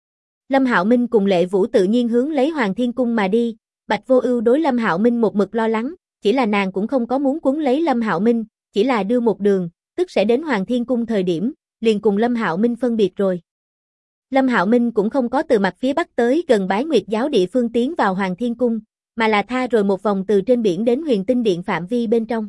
Lâm Hạo Minh cùng Lệ Vũ tự nhiên hướng lấy Hoàng Thiên Cung mà đi, Bạch Vô Ưu đối Lâm Hạo Minh một mực lo lắng, chỉ là nàng cũng không có muốn quấn lấy Lâm Hạo Minh, chỉ là đưa một đường, tức sẽ đến Hoàng Thiên Cung thời điểm, liền cùng Lâm Hạo Minh phân biệt rồi. Lâm Hạo Minh cũng không có từ mặt phía bắc tới gần Bái Nguyệt giáo địa phương tiến vào Hoàng Thiên Cung, mà là tha rồi một vòng từ trên biển đến Huyền Tinh Điện phạm vi bên trong.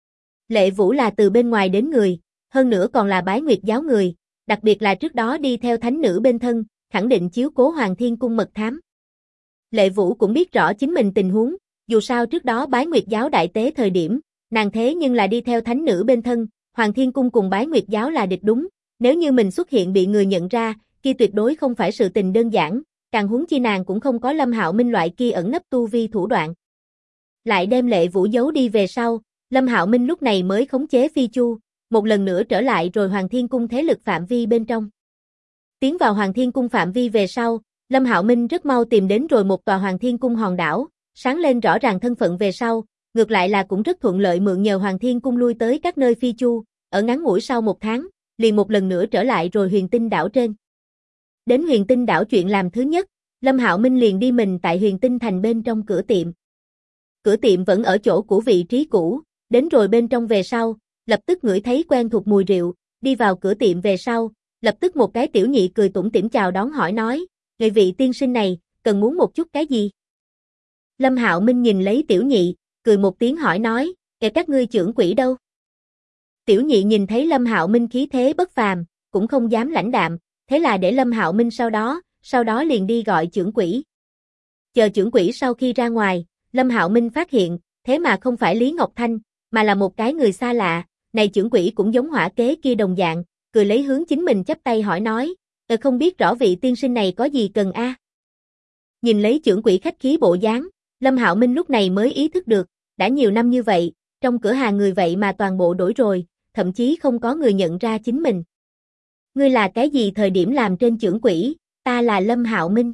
Lệ Vũ là từ bên ngoài đến người, hơn nữa còn là Bái Nguyệt giáo người, đặc biệt là trước đó đi theo thánh nữ bên thân, khẳng định chiếu cố Hoàng Thiên Cung mật thám. Lệ Vũ cũng biết rõ chính mình tình huống, dù sao trước đó Bái Nguyệt giáo đại tế thời điểm, nàng thế nhưng là đi theo thánh nữ bên thân, Hoàng Thiên Cung cùng Bái Nguyệt giáo là địch đúng, nếu như mình xuất hiện bị người nhận ra, kia tuyệt đối không phải sự tình đơn giản, càng huống chi nàng cũng không có Lâm Hạo Minh loại kia ẩn nấp tu vi thủ đoạn. Lại đem Lệ Vũ giấu đi về sau, Lâm Hạo Minh lúc này mới khống chế phi chu, một lần nữa trở lại rồi Hoàng Thiên Cung thế lực phạm vi bên trong. Tiến vào Hoàng Thiên Cung phạm vi về sau, Lâm Hạo Minh rất mau tìm đến rồi một tòa Hoàng Thiên Cung hòn đảo, sáng lên rõ ràng thân phận về sau, ngược lại là cũng rất thuận lợi mượn nhờ Hoàng Thiên Cung lui tới các nơi phi chu, ở ngắn ngủi sau một tháng, liền một lần nữa trở lại rồi Huyền Tinh đảo trên. Đến Huyền Tinh đảo chuyện làm thứ nhất, Lâm Hạo Minh liền đi mình tại Huyền Tinh thành bên trong cửa tiệm. Cửa tiệm vẫn ở chỗ của vị trí cũ, đến rồi bên trong về sau, lập tức ngửi thấy quen thuộc mùi rượu, đi vào cửa tiệm về sau, lập tức một cái tiểu nhị cười tủm tỉm chào đón hỏi nói, người vị tiên sinh này, cần muốn một chút cái gì? Lâm Hạo Minh nhìn lấy tiểu nhị, cười một tiếng hỏi nói, các ngươi trưởng quỹ đâu? Tiểu nhị nhìn thấy Lâm Hạo Minh khí thế bất phàm, cũng không dám lãnh đạm, thế là để Lâm Hạo Minh sau đó liền đi gọi trưởng quỹ. Chờ trưởng quỹ sau khi ra ngoài, Lâm Hạo Minh phát hiện, thế mà không phải Lý Ngọc Thanh, mà là một cái người xa lạ, này trưởng quỹ cũng giống hỏa kế kia đồng dạng, cười lấy hướng chính mình chắp tay hỏi nói, không biết rõ vị tiên sinh này có gì cần a? Nhìn lấy trưởng quỹ khách khí bộ dáng, Lâm Hạo Minh lúc này mới ý thức được, đã nhiều năm như vậy, trong cửa hàng người vậy mà toàn bộ đổi rồi, thậm chí không có người nhận ra chính mình. Ngươi là cái gì thời điểm làm trên trưởng quỹ, ta là Lâm Hạo Minh.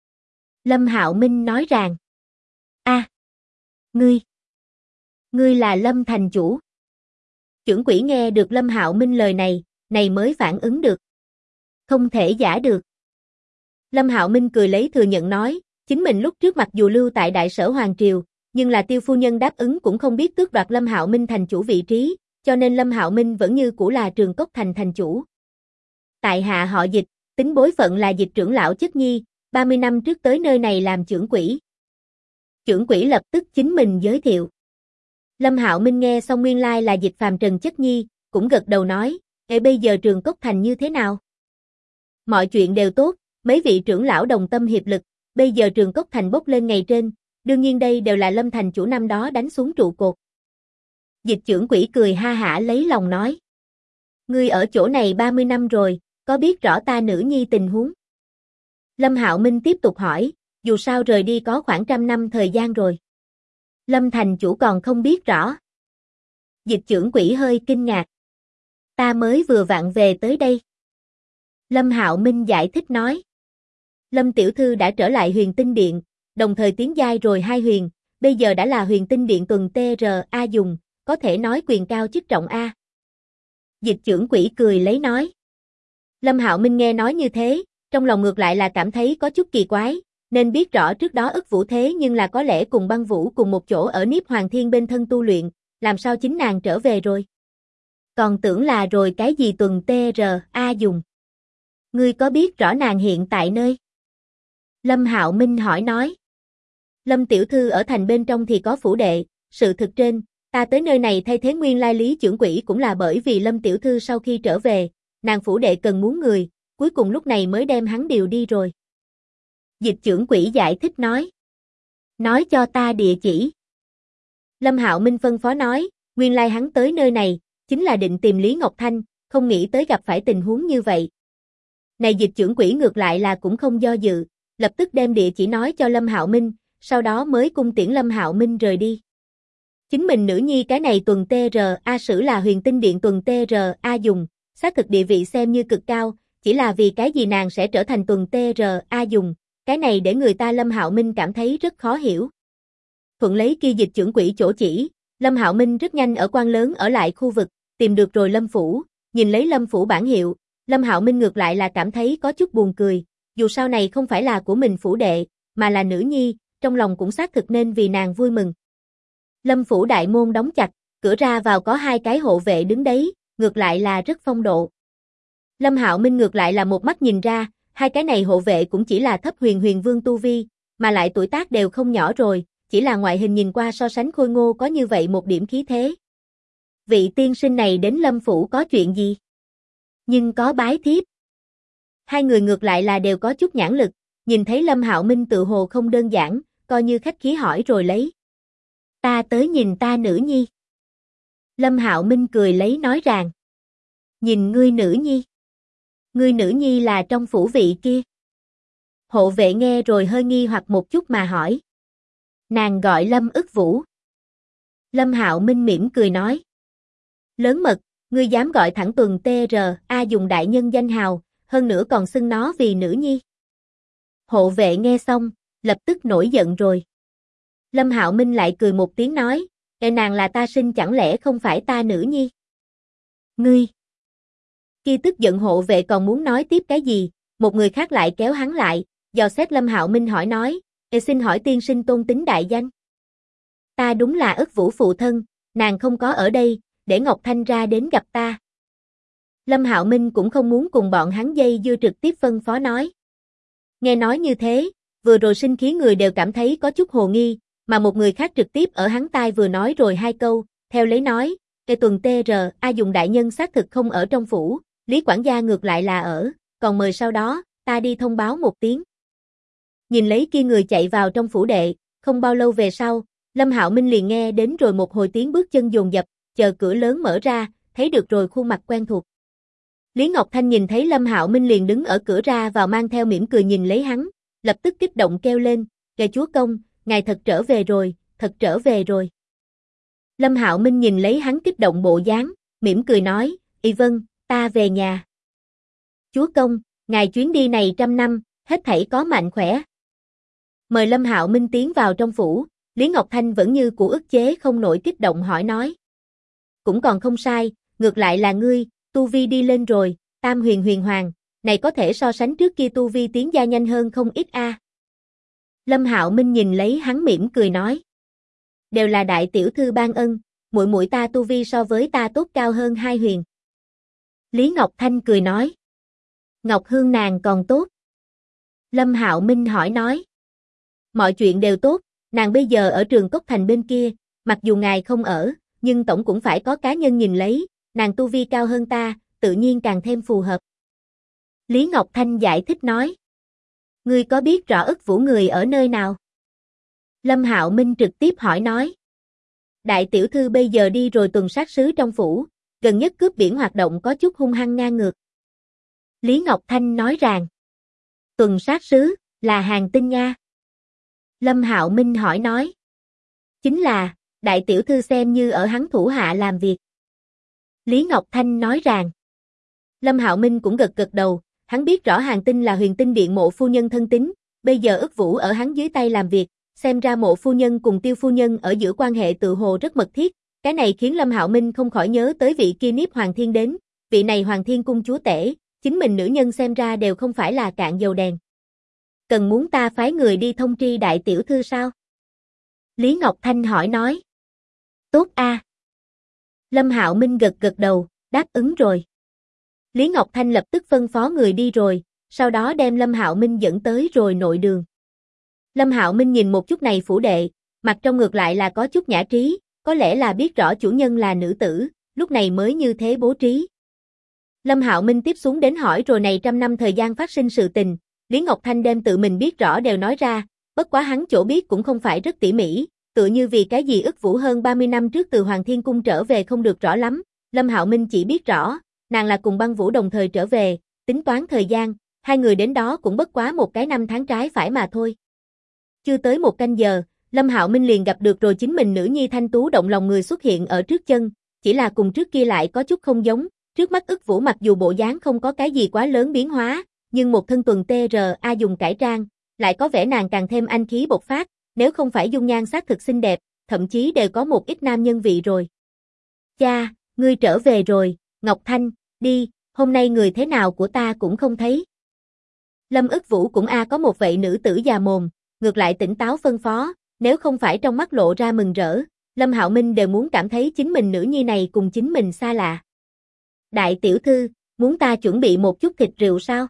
Lâm Hạo Minh nói rằng, ngươi là Lâm thành chủ. Trưởng quỹ nghe được Lâm Hạo Minh lời này mới phản ứng được. Không thể giả được. Lâm Hạo Minh cười lấy thừa nhận nói, chính mình lúc trước mặc dù lưu tại Đại Sở Hoàng Triều, nhưng là Tiêu phu nhân đáp ứng cũng không biết tước đoạt Lâm Hạo Minh thành chủ vị trí, cho nên Lâm Hạo Minh vẫn như cũ là Trường Cốc thành thành chủ. Tại hạ họ Dịch, tính bối phận là Dịch trưởng lão chất nhi, 30 năm trước tới nơi này làm trưởng quỹ. Trưởng quỹ lập tức chính mình giới thiệu. Lâm Hạo Minh nghe xong nguyên lai là Dịch phàm trần chất nhi, cũng gật đầu nói, bây giờ Trường Cốc thành như thế nào? Mọi chuyện đều tốt, mấy vị trưởng lão đồng tâm hiệp lực, bây giờ Trường Cốc thành bốc lên ngày trên, đương nhiên đây đều là Lâm thành chủ năm đó đánh xuống trụ cột. Dịch trưởng quỹ cười ha hả lấy lòng nói. Ngươi ở chỗ này 30 năm rồi, có biết rõ ta nữ nhi tình huống? Lâm Hạo Minh tiếp tục hỏi, dù sao rời đi có khoảng 100 năm thời gian rồi. Lâm thành chủ còn không biết rõ. Dịch chưởng quỷ hơi kinh ngạc. Ta mới vừa vặn về tới đây. Lâm Hạo Minh giải thích nói. Lâm tiểu thư đã trở lại Huyền Tinh Điện, đồng thời tiến giai rồi 2 huyền, bây giờ đã là Huyền Tinh Điện tuần TRA dùng, có thể nói quyền cao chức trọng A. Dịch chưởng quỷ cười lấy nói. Lâm Hạo Minh nghe nói như thế, trong lòng ngược lại là cảm thấy có chút kỳ quái, nên biết rõ trước đó Ức Vũ thế nhưng là có lẽ cùng Băng Vũ cùng một chỗ ở Niếp Hoàng Thiên bên thân tu luyện, làm sao chính nàng trở về rồi? Còn tưởng là rồi cái gì tuần TRA dùng. Ngươi có biết rõ nàng hiện tại nơi? Lâm Hạo Minh hỏi nói. Lâm tiểu thư ở thành bên trong thì có phủ đệ, sự thực trên, ta tới nơi này thay thế nguyên lai Lý trưởng quỷ cũng là bởi vì Lâm tiểu thư sau khi trở về, nàng phủ đệ cần muốn người, cuối cùng lúc này mới đem hắn điều đi rồi. Dịch trưởng quỷ giải thích nói. Nói cho ta địa chỉ. Lâm Hạo Minh phân phó nói, nguyên lai hắn tới nơi này, chính là định tìm Lý Ngọc Thanh, không nghĩ tới gặp phải tình huống như vậy. Này dịch trưởng quỷ ngược lại là cũng không do dự, lập tức đem địa chỉ nói cho Lâm Hạo Minh, sau đó mới cung tiễn Lâm Hạo Minh rời đi. Chính mình nữ nhi cái này tuần TRA sử là Huyền Tinh Điện tuần TRA dùng, xác thực địa vị xem như cực cao, chỉ là vì cái gì nàng sẽ trở thành tuần TRA dùng, cái này để người ta Lâm Hạo Minh cảm thấy rất khó hiểu. Thuận lấy kia dịch trưởng quỷ chỗ chỉ, Lâm Hạo Minh rất nhanh ở quan lớn ở lại khu vực, tìm được rồi Lâm phủ, nhìn lấy Lâm phủ bản hiệu, Lâm Hạo Minh ngược lại là cảm thấy có chút buồn cười, dù sau này không phải là của mình phủ đệ, mà là nữ nhi, trong lòng cũng xác thực nên vì nàng vui mừng. Lâm phủ đại môn đóng chặt, cửa ra vào có 2 cái hộ vệ đứng đấy, ngược lại là rất phong độ. Lâm Hạo Minh ngược lại là một mắt nhìn ra, 2 cái này hộ vệ cũng chỉ là thấp huyền vương tu vi, mà lại tuổi tác đều không nhỏ rồi, chỉ là ngoại hình nhìn qua so sánh khôi ngô có như vậy một điểm khí thế. Vị tiên sinh này đến Lâm phủ có chuyện gì? Nhưng có bái thiếp. 2 người ngược lại là đều có chút nhãn lực, nhìn thấy Lâm Hạo Minh tự hồ không đơn giản, coi như khách khí hỏi rồi lấy. Ta tới nhìn ta nữ nhi. Lâm Hạo Minh cười lấy nói rằng. Nhìn ngươi nữ nhi. Ngươi nữ nhi là trong phủ vị kia. Hộ vệ nghe rồi hơi nghi hoặc một chút mà hỏi. Nàng gọi Lâm Ức Vũ. Lâm Hạo Minh mỉm cười nói. Lớn mật, ngươi dám gọi thẳng tuần TRA dùng đại nhân danh hào, hơn nữa còn xưng nó vì nữ nhi. Hộ vệ nghe xong, lập tức nổi giận rồi. Lâm Hạo Minh lại cười một tiếng nói, nàng là ta sinh chẳng lẽ không phải ta nữ nhi? Ngươi! Khi tức giận hộ vệ còn muốn nói tiếp cái gì, một người khác lại kéo hắn lại, dò xét Lâm Hạo Minh hỏi nói, xin hỏi tiên sinh tôn tính đại danh. Ta đúng là Ức Vũ phụ thân, nàng không có ở đây, để Ngọc Thanh ra đến gặp ta. Lâm Hạo Minh cũng không muốn cùng bọn hắn dây dưa trực tiếp phân phó nói. Nghe nói như thế, vừa rồi sinh khí người đều cảm thấy có chút hồ nghi, mà một người khác trực tiếp ở hắn tai vừa nói rồi 2 câu, theo lấy nói, cái tuần TRA dùng đại nhân xác thực không ở trong phủ, Lý quản gia ngược lại là ở, còn mời sau đó, ta đi thông báo một tiếng. Nhìn lấy kia người chạy vào trong phủ đệ, không bao lâu về sau, Lâm Hạo Minh liền nghe đến rồi một hồi tiếng bước chân dồn dập, chờ cửa lớn mở ra, thấy được rồi khuôn mặt quen thuộc. Lý Ngọc Thanh nhìn thấy Lâm Hạo Minh liền đứng ở cửa ra vào mang theo mỉm cười nhìn lấy hắn, lập tức kích động kêu lên, "Kẻ chúa công, ngài thật trở về rồi, thật trở về rồi." Lâm Hạo Minh nhìn lấy hắn kích động bộ dáng, mỉm cười nói, "Y vâng, ta về nhà." "Chúa công, ngài chuyến đi này 100 năm, hết thảy có mạnh khỏe." Mời Lâm Hạo Minh tiến vào trong phủ, Lý Ngọc Thanh vẫn như cũ ức chế không nổi kích động hỏi nói. "Cũng còn không sai, ngược lại là ngươi, tu vi đi lên rồi, tam huyền hoàng, này có thể so sánh trước kia tu vi tiến gia nhanh hơn không ít a." Lâm Hạo Minh nhìn lấy hắn mỉm cười nói. "Đều là đại tiểu thư ban ân, muội muội ta tu vi so với ta tốt cao hơn 2 huyền." Lý Ngọc Thanh cười nói. "Ngọc Hương nàng còn tốt?" Lâm Hạo Minh hỏi nói. "Mọi chuyện đều tốt, nàng bây giờ ở Trường Cốc Thành bên kia, mặc dù ngài không ở, nhưng tổng cũng phải có cá nhân nhìn lấy, nàng tu vi cao hơn ta, tự nhiên càng thêm phù hợp." Lý Ngọc Thanh giải thích nói. "Ngươi có biết rõ Ức Vũ người ở nơi nào?" Lâm Hạo Minh trực tiếp hỏi nói. "Đại tiểu thư bây giờ đi rồi tuần sát sứ trong phủ, gần nhất cướp biển hoạt động có chút hung hăng ngang ngược." Lý Ngọc Thanh nói rằng. "Tuần sát sứ, là Hàng Tinh Nga." Lâm Hạo Minh hỏi nói. Chính là, đại tiểu thư xem như ở hắn thủ hạ làm việc. Lý Ngọc Thanh nói rằng. Lâm Hạo Minh cũng gật gật đầu, hắn biết rõ Hàn Tinh là Huyền Tinh Điện Mộ phu nhân thân tín, bây giờ Ức Vũ ở hắn dưới tay làm việc, xem ra Mộ phu nhân cùng Tiêu phu nhân ở giữa quan hệ tự hồ rất mật thiết, cái này khiến Lâm Hạo Minh không khỏi nhớ tới vị kia Niếp Hoàng Thiên đến, vị này Hoàng Thiên cung chúa tể, chính mình nữ nhân xem ra đều không phải là cạn dầu đèn. Cần muốn ta phái người đi thông tri đại tiểu thư sao? Lý Ngọc Thanh hỏi nói. Tốt a. Lâm Hạo Minh gật gật đầu, đáp ứng rồi. Lý Ngọc Thanh lập tức phân phó người đi rồi, sau đó đem Lâm Hạo Minh dẫn tới rồi nội đường. Lâm Hạo Minh nhìn một chút này phủ đệ, mặt trong ngược lại là có chút nhã trí, có lẽ là biết rõ chủ nhân là nữ tử, lúc này mới như thế bố trí. Lâm Hạo Minh tiếp xuống đến hỏi rồi này 100 năm thời gian phát sinh sự tình, Lý Ngọc Thanh đem tự mình biết rõ đều nói ra, bất quá hắn chỗ biết cũng không phải rất tỉ mỉ, tựa như vì cái gì Ức Vũ hơn 30 năm trước từ Hoàng Thiên cung trở về không được rõ lắm, Lâm Hạo Minh chỉ biết rõ, nàng là cùng Băng Vũ đồng thời trở về, tính toán thời gian, hai người đến đó cũng bất quá một cái năm tháng trái phải mà thôi. Chưa tới một canh giờ, Lâm Hạo Minh liền gặp được rồi chính mình nữ nhi thanh tú động lòng người xuất hiện ở trước chân, chỉ là cùng trước kia lại có chút không giống, trước mắt Ức Vũ mặc dù bộ dáng không có cái gì quá lớn biến hóa, nhưng một thân tuần TRA dùng cải trang, lại có vẻ nàng càng thêm anh khí bộc phát, nếu không phải dung nhan xác thực xinh đẹp, thậm chí đều có một ít nam nhân vị rồi. Cha, ngươi trở về rồi, Ngọc Thanh, đi, hôm nay người thế nào của ta cũng không thấy. Lâm Ức Vũ cũng có một vị nữ tử già mồm, ngược lại tỉnh táo phân phó, nếu không phải trong mắt lộ ra mừng rỡ, Lâm Hạo Minh đều muốn cảm thấy chính mình nữ nhi này cùng chính mình xa lạ. Đại tiểu thư, muốn ta chuẩn bị một chút thịt rượu sao?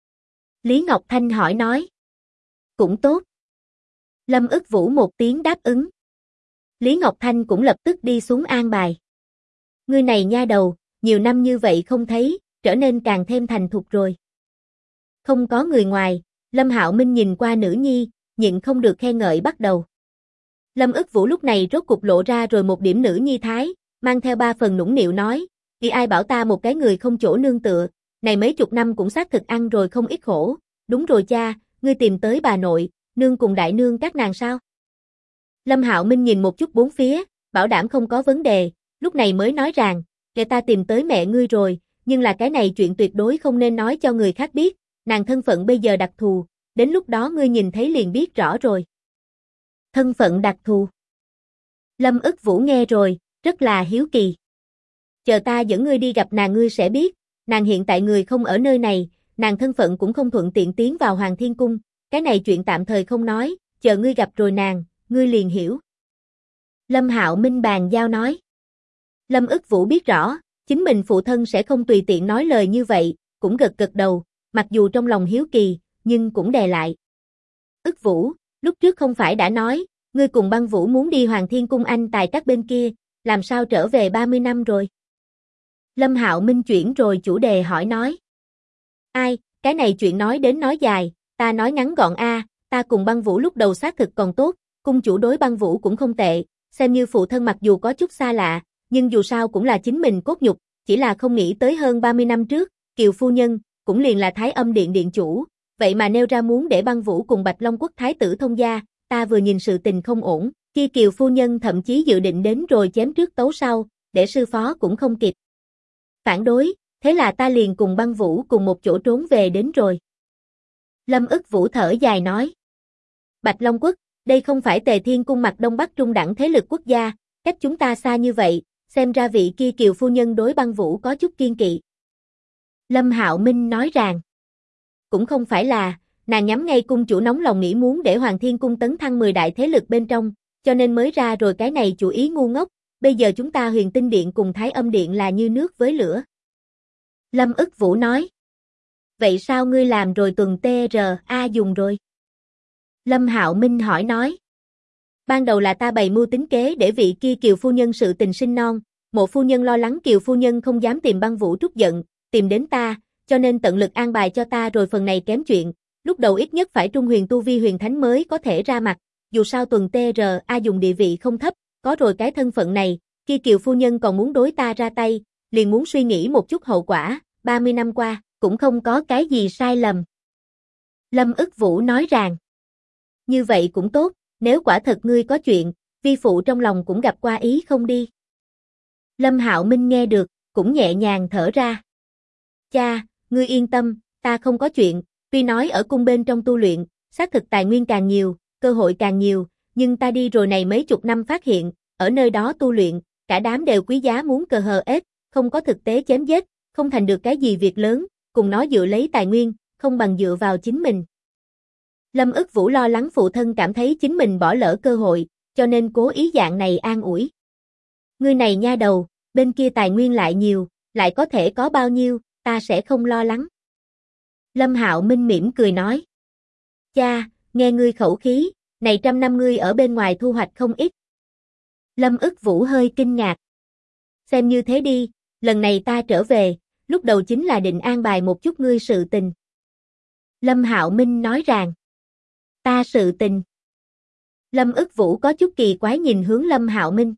Lý Ngọc Thanh hỏi nói. Cũng tốt. Lâm Ức Vũ một tiếng đáp ứng. Lý Ngọc Thanh cũng lập tức đi xuống an bài. Ngươi này nha đầu, nhiều năm như vậy không thấy, trở nên càng thêm thành thục rồi. Không có người ngoài, Lâm Hạo Minh nhìn qua nữ nhi, nhịn không được khen ngợi bắt đầu. Lâm Ức Vũ lúc này rốt cục lộ ra rồi một điểm nữ nhi thái, mang theo 3 phần nũng nịu nói, "Vì ai bảo ta một cái người không chỗ nương tựa, này mấy chục năm cũng xác thực ăn rồi không ít khổ, đúng rồi cha, ngươi tìm tới bà nội, nương cùng đại nương các nàng sao?" Lâm Hạo Minh nhìn một chút bốn phía, bảo đảm không có vấn đề, lúc này mới nói rằng, "Kể ta tìm tới mẹ ngươi rồi, nhưng là cái này chuyện tuyệt đối không nên nói cho người khác biết, nàng thân phận bây giờ đặc thù, đến lúc đó ngươi nhìn thấy liền biết rõ rồi." Thân phận đặc thù. Lâm Ức Vũ nghe rồi, rất là hiếu kỳ. "Chờ ta dẫn ngươi đi gặp nàng ngươi sẽ biết, nàng hiện tại người không ở nơi này, nàng thân phận cũng không thuận tiện tiến vào Hoàng Thiên Cung, cái này chuyện tạm thời không nói, chờ ngươi gặp rồi nàng, ngươi liền hiểu." Lâm Hạo Minh bàn giao nói. Lâm Ức Vũ biết rõ, chính mình phụ thân sẽ không tùy tiện nói lời như vậy, cũng gật gật đầu, mặc dù trong lòng hiếu kỳ, nhưng cũng đè lại. "Ức Vũ, lúc trước không phải đã nói, ngươi cùng Băng Vũ muốn đi Hoàng Thiên Cung anh tài các bên kia, làm sao trở về 30 năm rồi?" Lâm Hạo Minh chuyển rồi chủ đề hỏi nói. "Ai, cái này chuyện nói đến nói dài, ta nói ngắn gọn ta cùng Băng Vũ lúc đầu xác thực còn tốt, cung chủ đối Băng Vũ cũng không tệ, xem như phụ thân mặc dù có chút xa lạ, nhưng dù sao cũng là chính mình cốt nhục, chỉ là không nghĩ tới hơn 30 năm trước, Kiều phu nhân, cũng liền là Thái Âm Điện điện chủ, vậy mà nêu ra muốn để Băng Vũ cùng Bạch Long Quốc thái tử thông gia, ta vừa nhìn sự tình không ổn, kia Kiều phu nhân thậm chí dự định đến rồi chém trước tấu sau, để sư phó cũng không kịp phản đối, thế là ta liền cùng Băng Vũ cùng một chỗ trốn về đến rồi." Lâm Ức Vũ thở dài nói. "Bạch Long Quốc, đây không phải Tề Thiên Cung mặt Đông Bắc trung đẳng thế lực quốc gia, cách chúng ta xa như vậy, xem ra vị kia Kiều phu nhân đối Băng Vũ có chút kiên kỵ." Lâm Hạo Minh nói rằng, "Cũng không phải là, nàng nhắm ngay cung chủ nóng lòng nghĩ muốn để Hoàng Thiên Cung tấn thăng 10 đại thế lực bên trong, cho nên mới ra rồi cái này chủ ý ngu ngốc, bây giờ chúng ta Huyền Tinh Điện cùng Thái Âm Điện là như nước với lửa." Lâm Ức Vũ nói. "Vậy sao ngươi làm rồi tuần TRA dùng rồi?" Lâm Hạo Minh hỏi nói. "Ban đầu là ta bày mưu tính kế để vị kia Kiều phu nhân sự tình sinh non, Mộ phu nhân lo lắng Kiều phu nhân không dám tìm Băng Vũ trút giận, tìm đến ta, cho nên tận lực an bài cho ta rồi phần này kém chuyện, lúc đầu ít nhất phải trung huyền tu vi huyền thánh mới có thể ra mặt, dù sao tuần TRA dùng địa vị không thấp, có rồi cái thân phận này, kia Kiều phu nhân còn muốn đối ta ra tay, liền muốn suy nghĩ một chút hậu quả, 30 năm qua, cũng không có cái gì sai lầm." Lâm Ức Vũ nói rằng, "Như vậy cũng tốt, nếu quả thật ngươi có chuyện, vi phụ trong lòng cũng gặp qua ý không đi. Lâm Hạo Minh nghe được, cũng nhẹ nhàng thở ra. Cha, ngươi yên tâm, ta không có chuyện, tuy nói ở cung bên trong tu luyện, xác thực tài nguyên càng nhiều, cơ hội càng nhiều, nhưng ta đi rồi này mấy chục năm phát hiện, ở nơi đó tu luyện, cả đám đều quý giá muốn cờ hờ ết, không có thực tế chém giết, không thành được cái gì việc lớn, cùng nó dựa lấy tài nguyên, không bằng dựa vào chính mình. Lâm Ức Vũ lo lắng phụ thân cảm thấy chính mình bỏ lỡ cơ hội, cho nên cố ý dạng này an ủi. Ngươi này nha đầu, bên kia tài nguyên lại nhiều, lại có thể có bao nhiêu, ta sẽ không lo lắng. Lâm Hạo Minh mỉm cười nói. Cha, nghe ngươi khẩu khí, này 100 năm ngươi ở bên ngoài thu hoạch không ít. Lâm Ức Vũ hơi kinh ngạc. Xem như thế đi, lần này ta trở về, lúc đầu chính là định an bài một chút ngươi sự tình. Lâm Hạo Minh nói rằng. Ta sự tình. Lâm Ức Vũ có chút kỳ quái nhìn hướng Lâm Hạo Minh.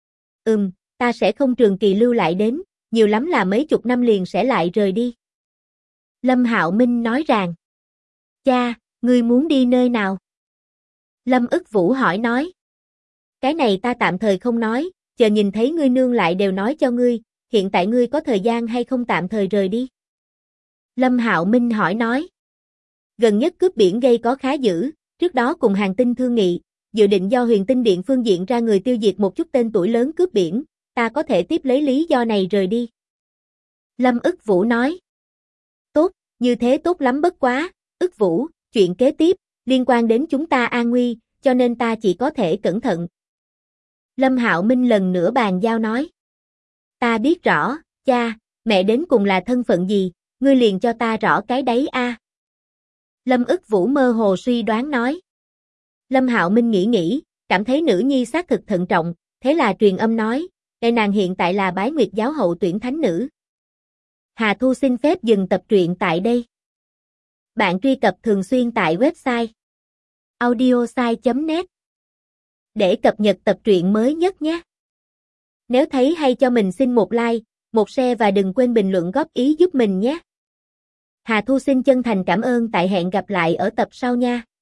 Ta sẽ không trường kỳ lưu lại đến, nhiều lắm là mấy chục năm liền sẽ lại rời đi. Lâm Hạo Minh nói rằng. Cha, ngươi muốn đi nơi nào? Lâm Ức Vũ hỏi nói. Cái này ta tạm thời không nói, chờ nhìn thấy ngươi nương lại đều nói cho ngươi, hiện tại ngươi có thời gian hay không tạm thời rời đi? Lâm Hạo Minh hỏi nói. Gần nhất cướp biển gây có khá dữ, trước đó cùng Hàng Tinh thương nghị, dự định do Huyền Tinh Điện phương diện ra người tiêu diệt một chút tên tuổi lớn cướp biển, ta có thể tiếp lấy lý do này rời đi. Lâm Ức Vũ nói. Tốt, như thế tốt lắm bất quá, Ức Vũ, chuyện kế tiếp, liên quan đến chúng ta an nguy, cho nên ta chỉ có thể cẩn thận. Lâm Hạo Minh lần nữa bàn giao nói. Ta biết rõ, cha, mẹ đến cùng là thân phận gì, ngươi liền cho ta rõ cái đấy a. Lâm Ức Vũ mơ hồ suy đoán nói. Lâm Hạo Minh nghĩ, cảm thấy nữ nhi xác thực thận trọng, thế là truyền âm nói, để nàng hiện tại là Bái Nguyệt giáo hậu tuyển thánh nữ. Hà Thu xin phép dừng tập truyện tại đây. Bạn truy cập thường xuyên tại website audiosai.net để cập nhật tập truyện mới nhất nhé. Nếu thấy hay cho mình xin một like, một share và đừng quên bình luận góp ý giúp mình nhé. Hà Thu xin chân thành cảm ơn, tại hẹn gặp lại ở tập sau nha.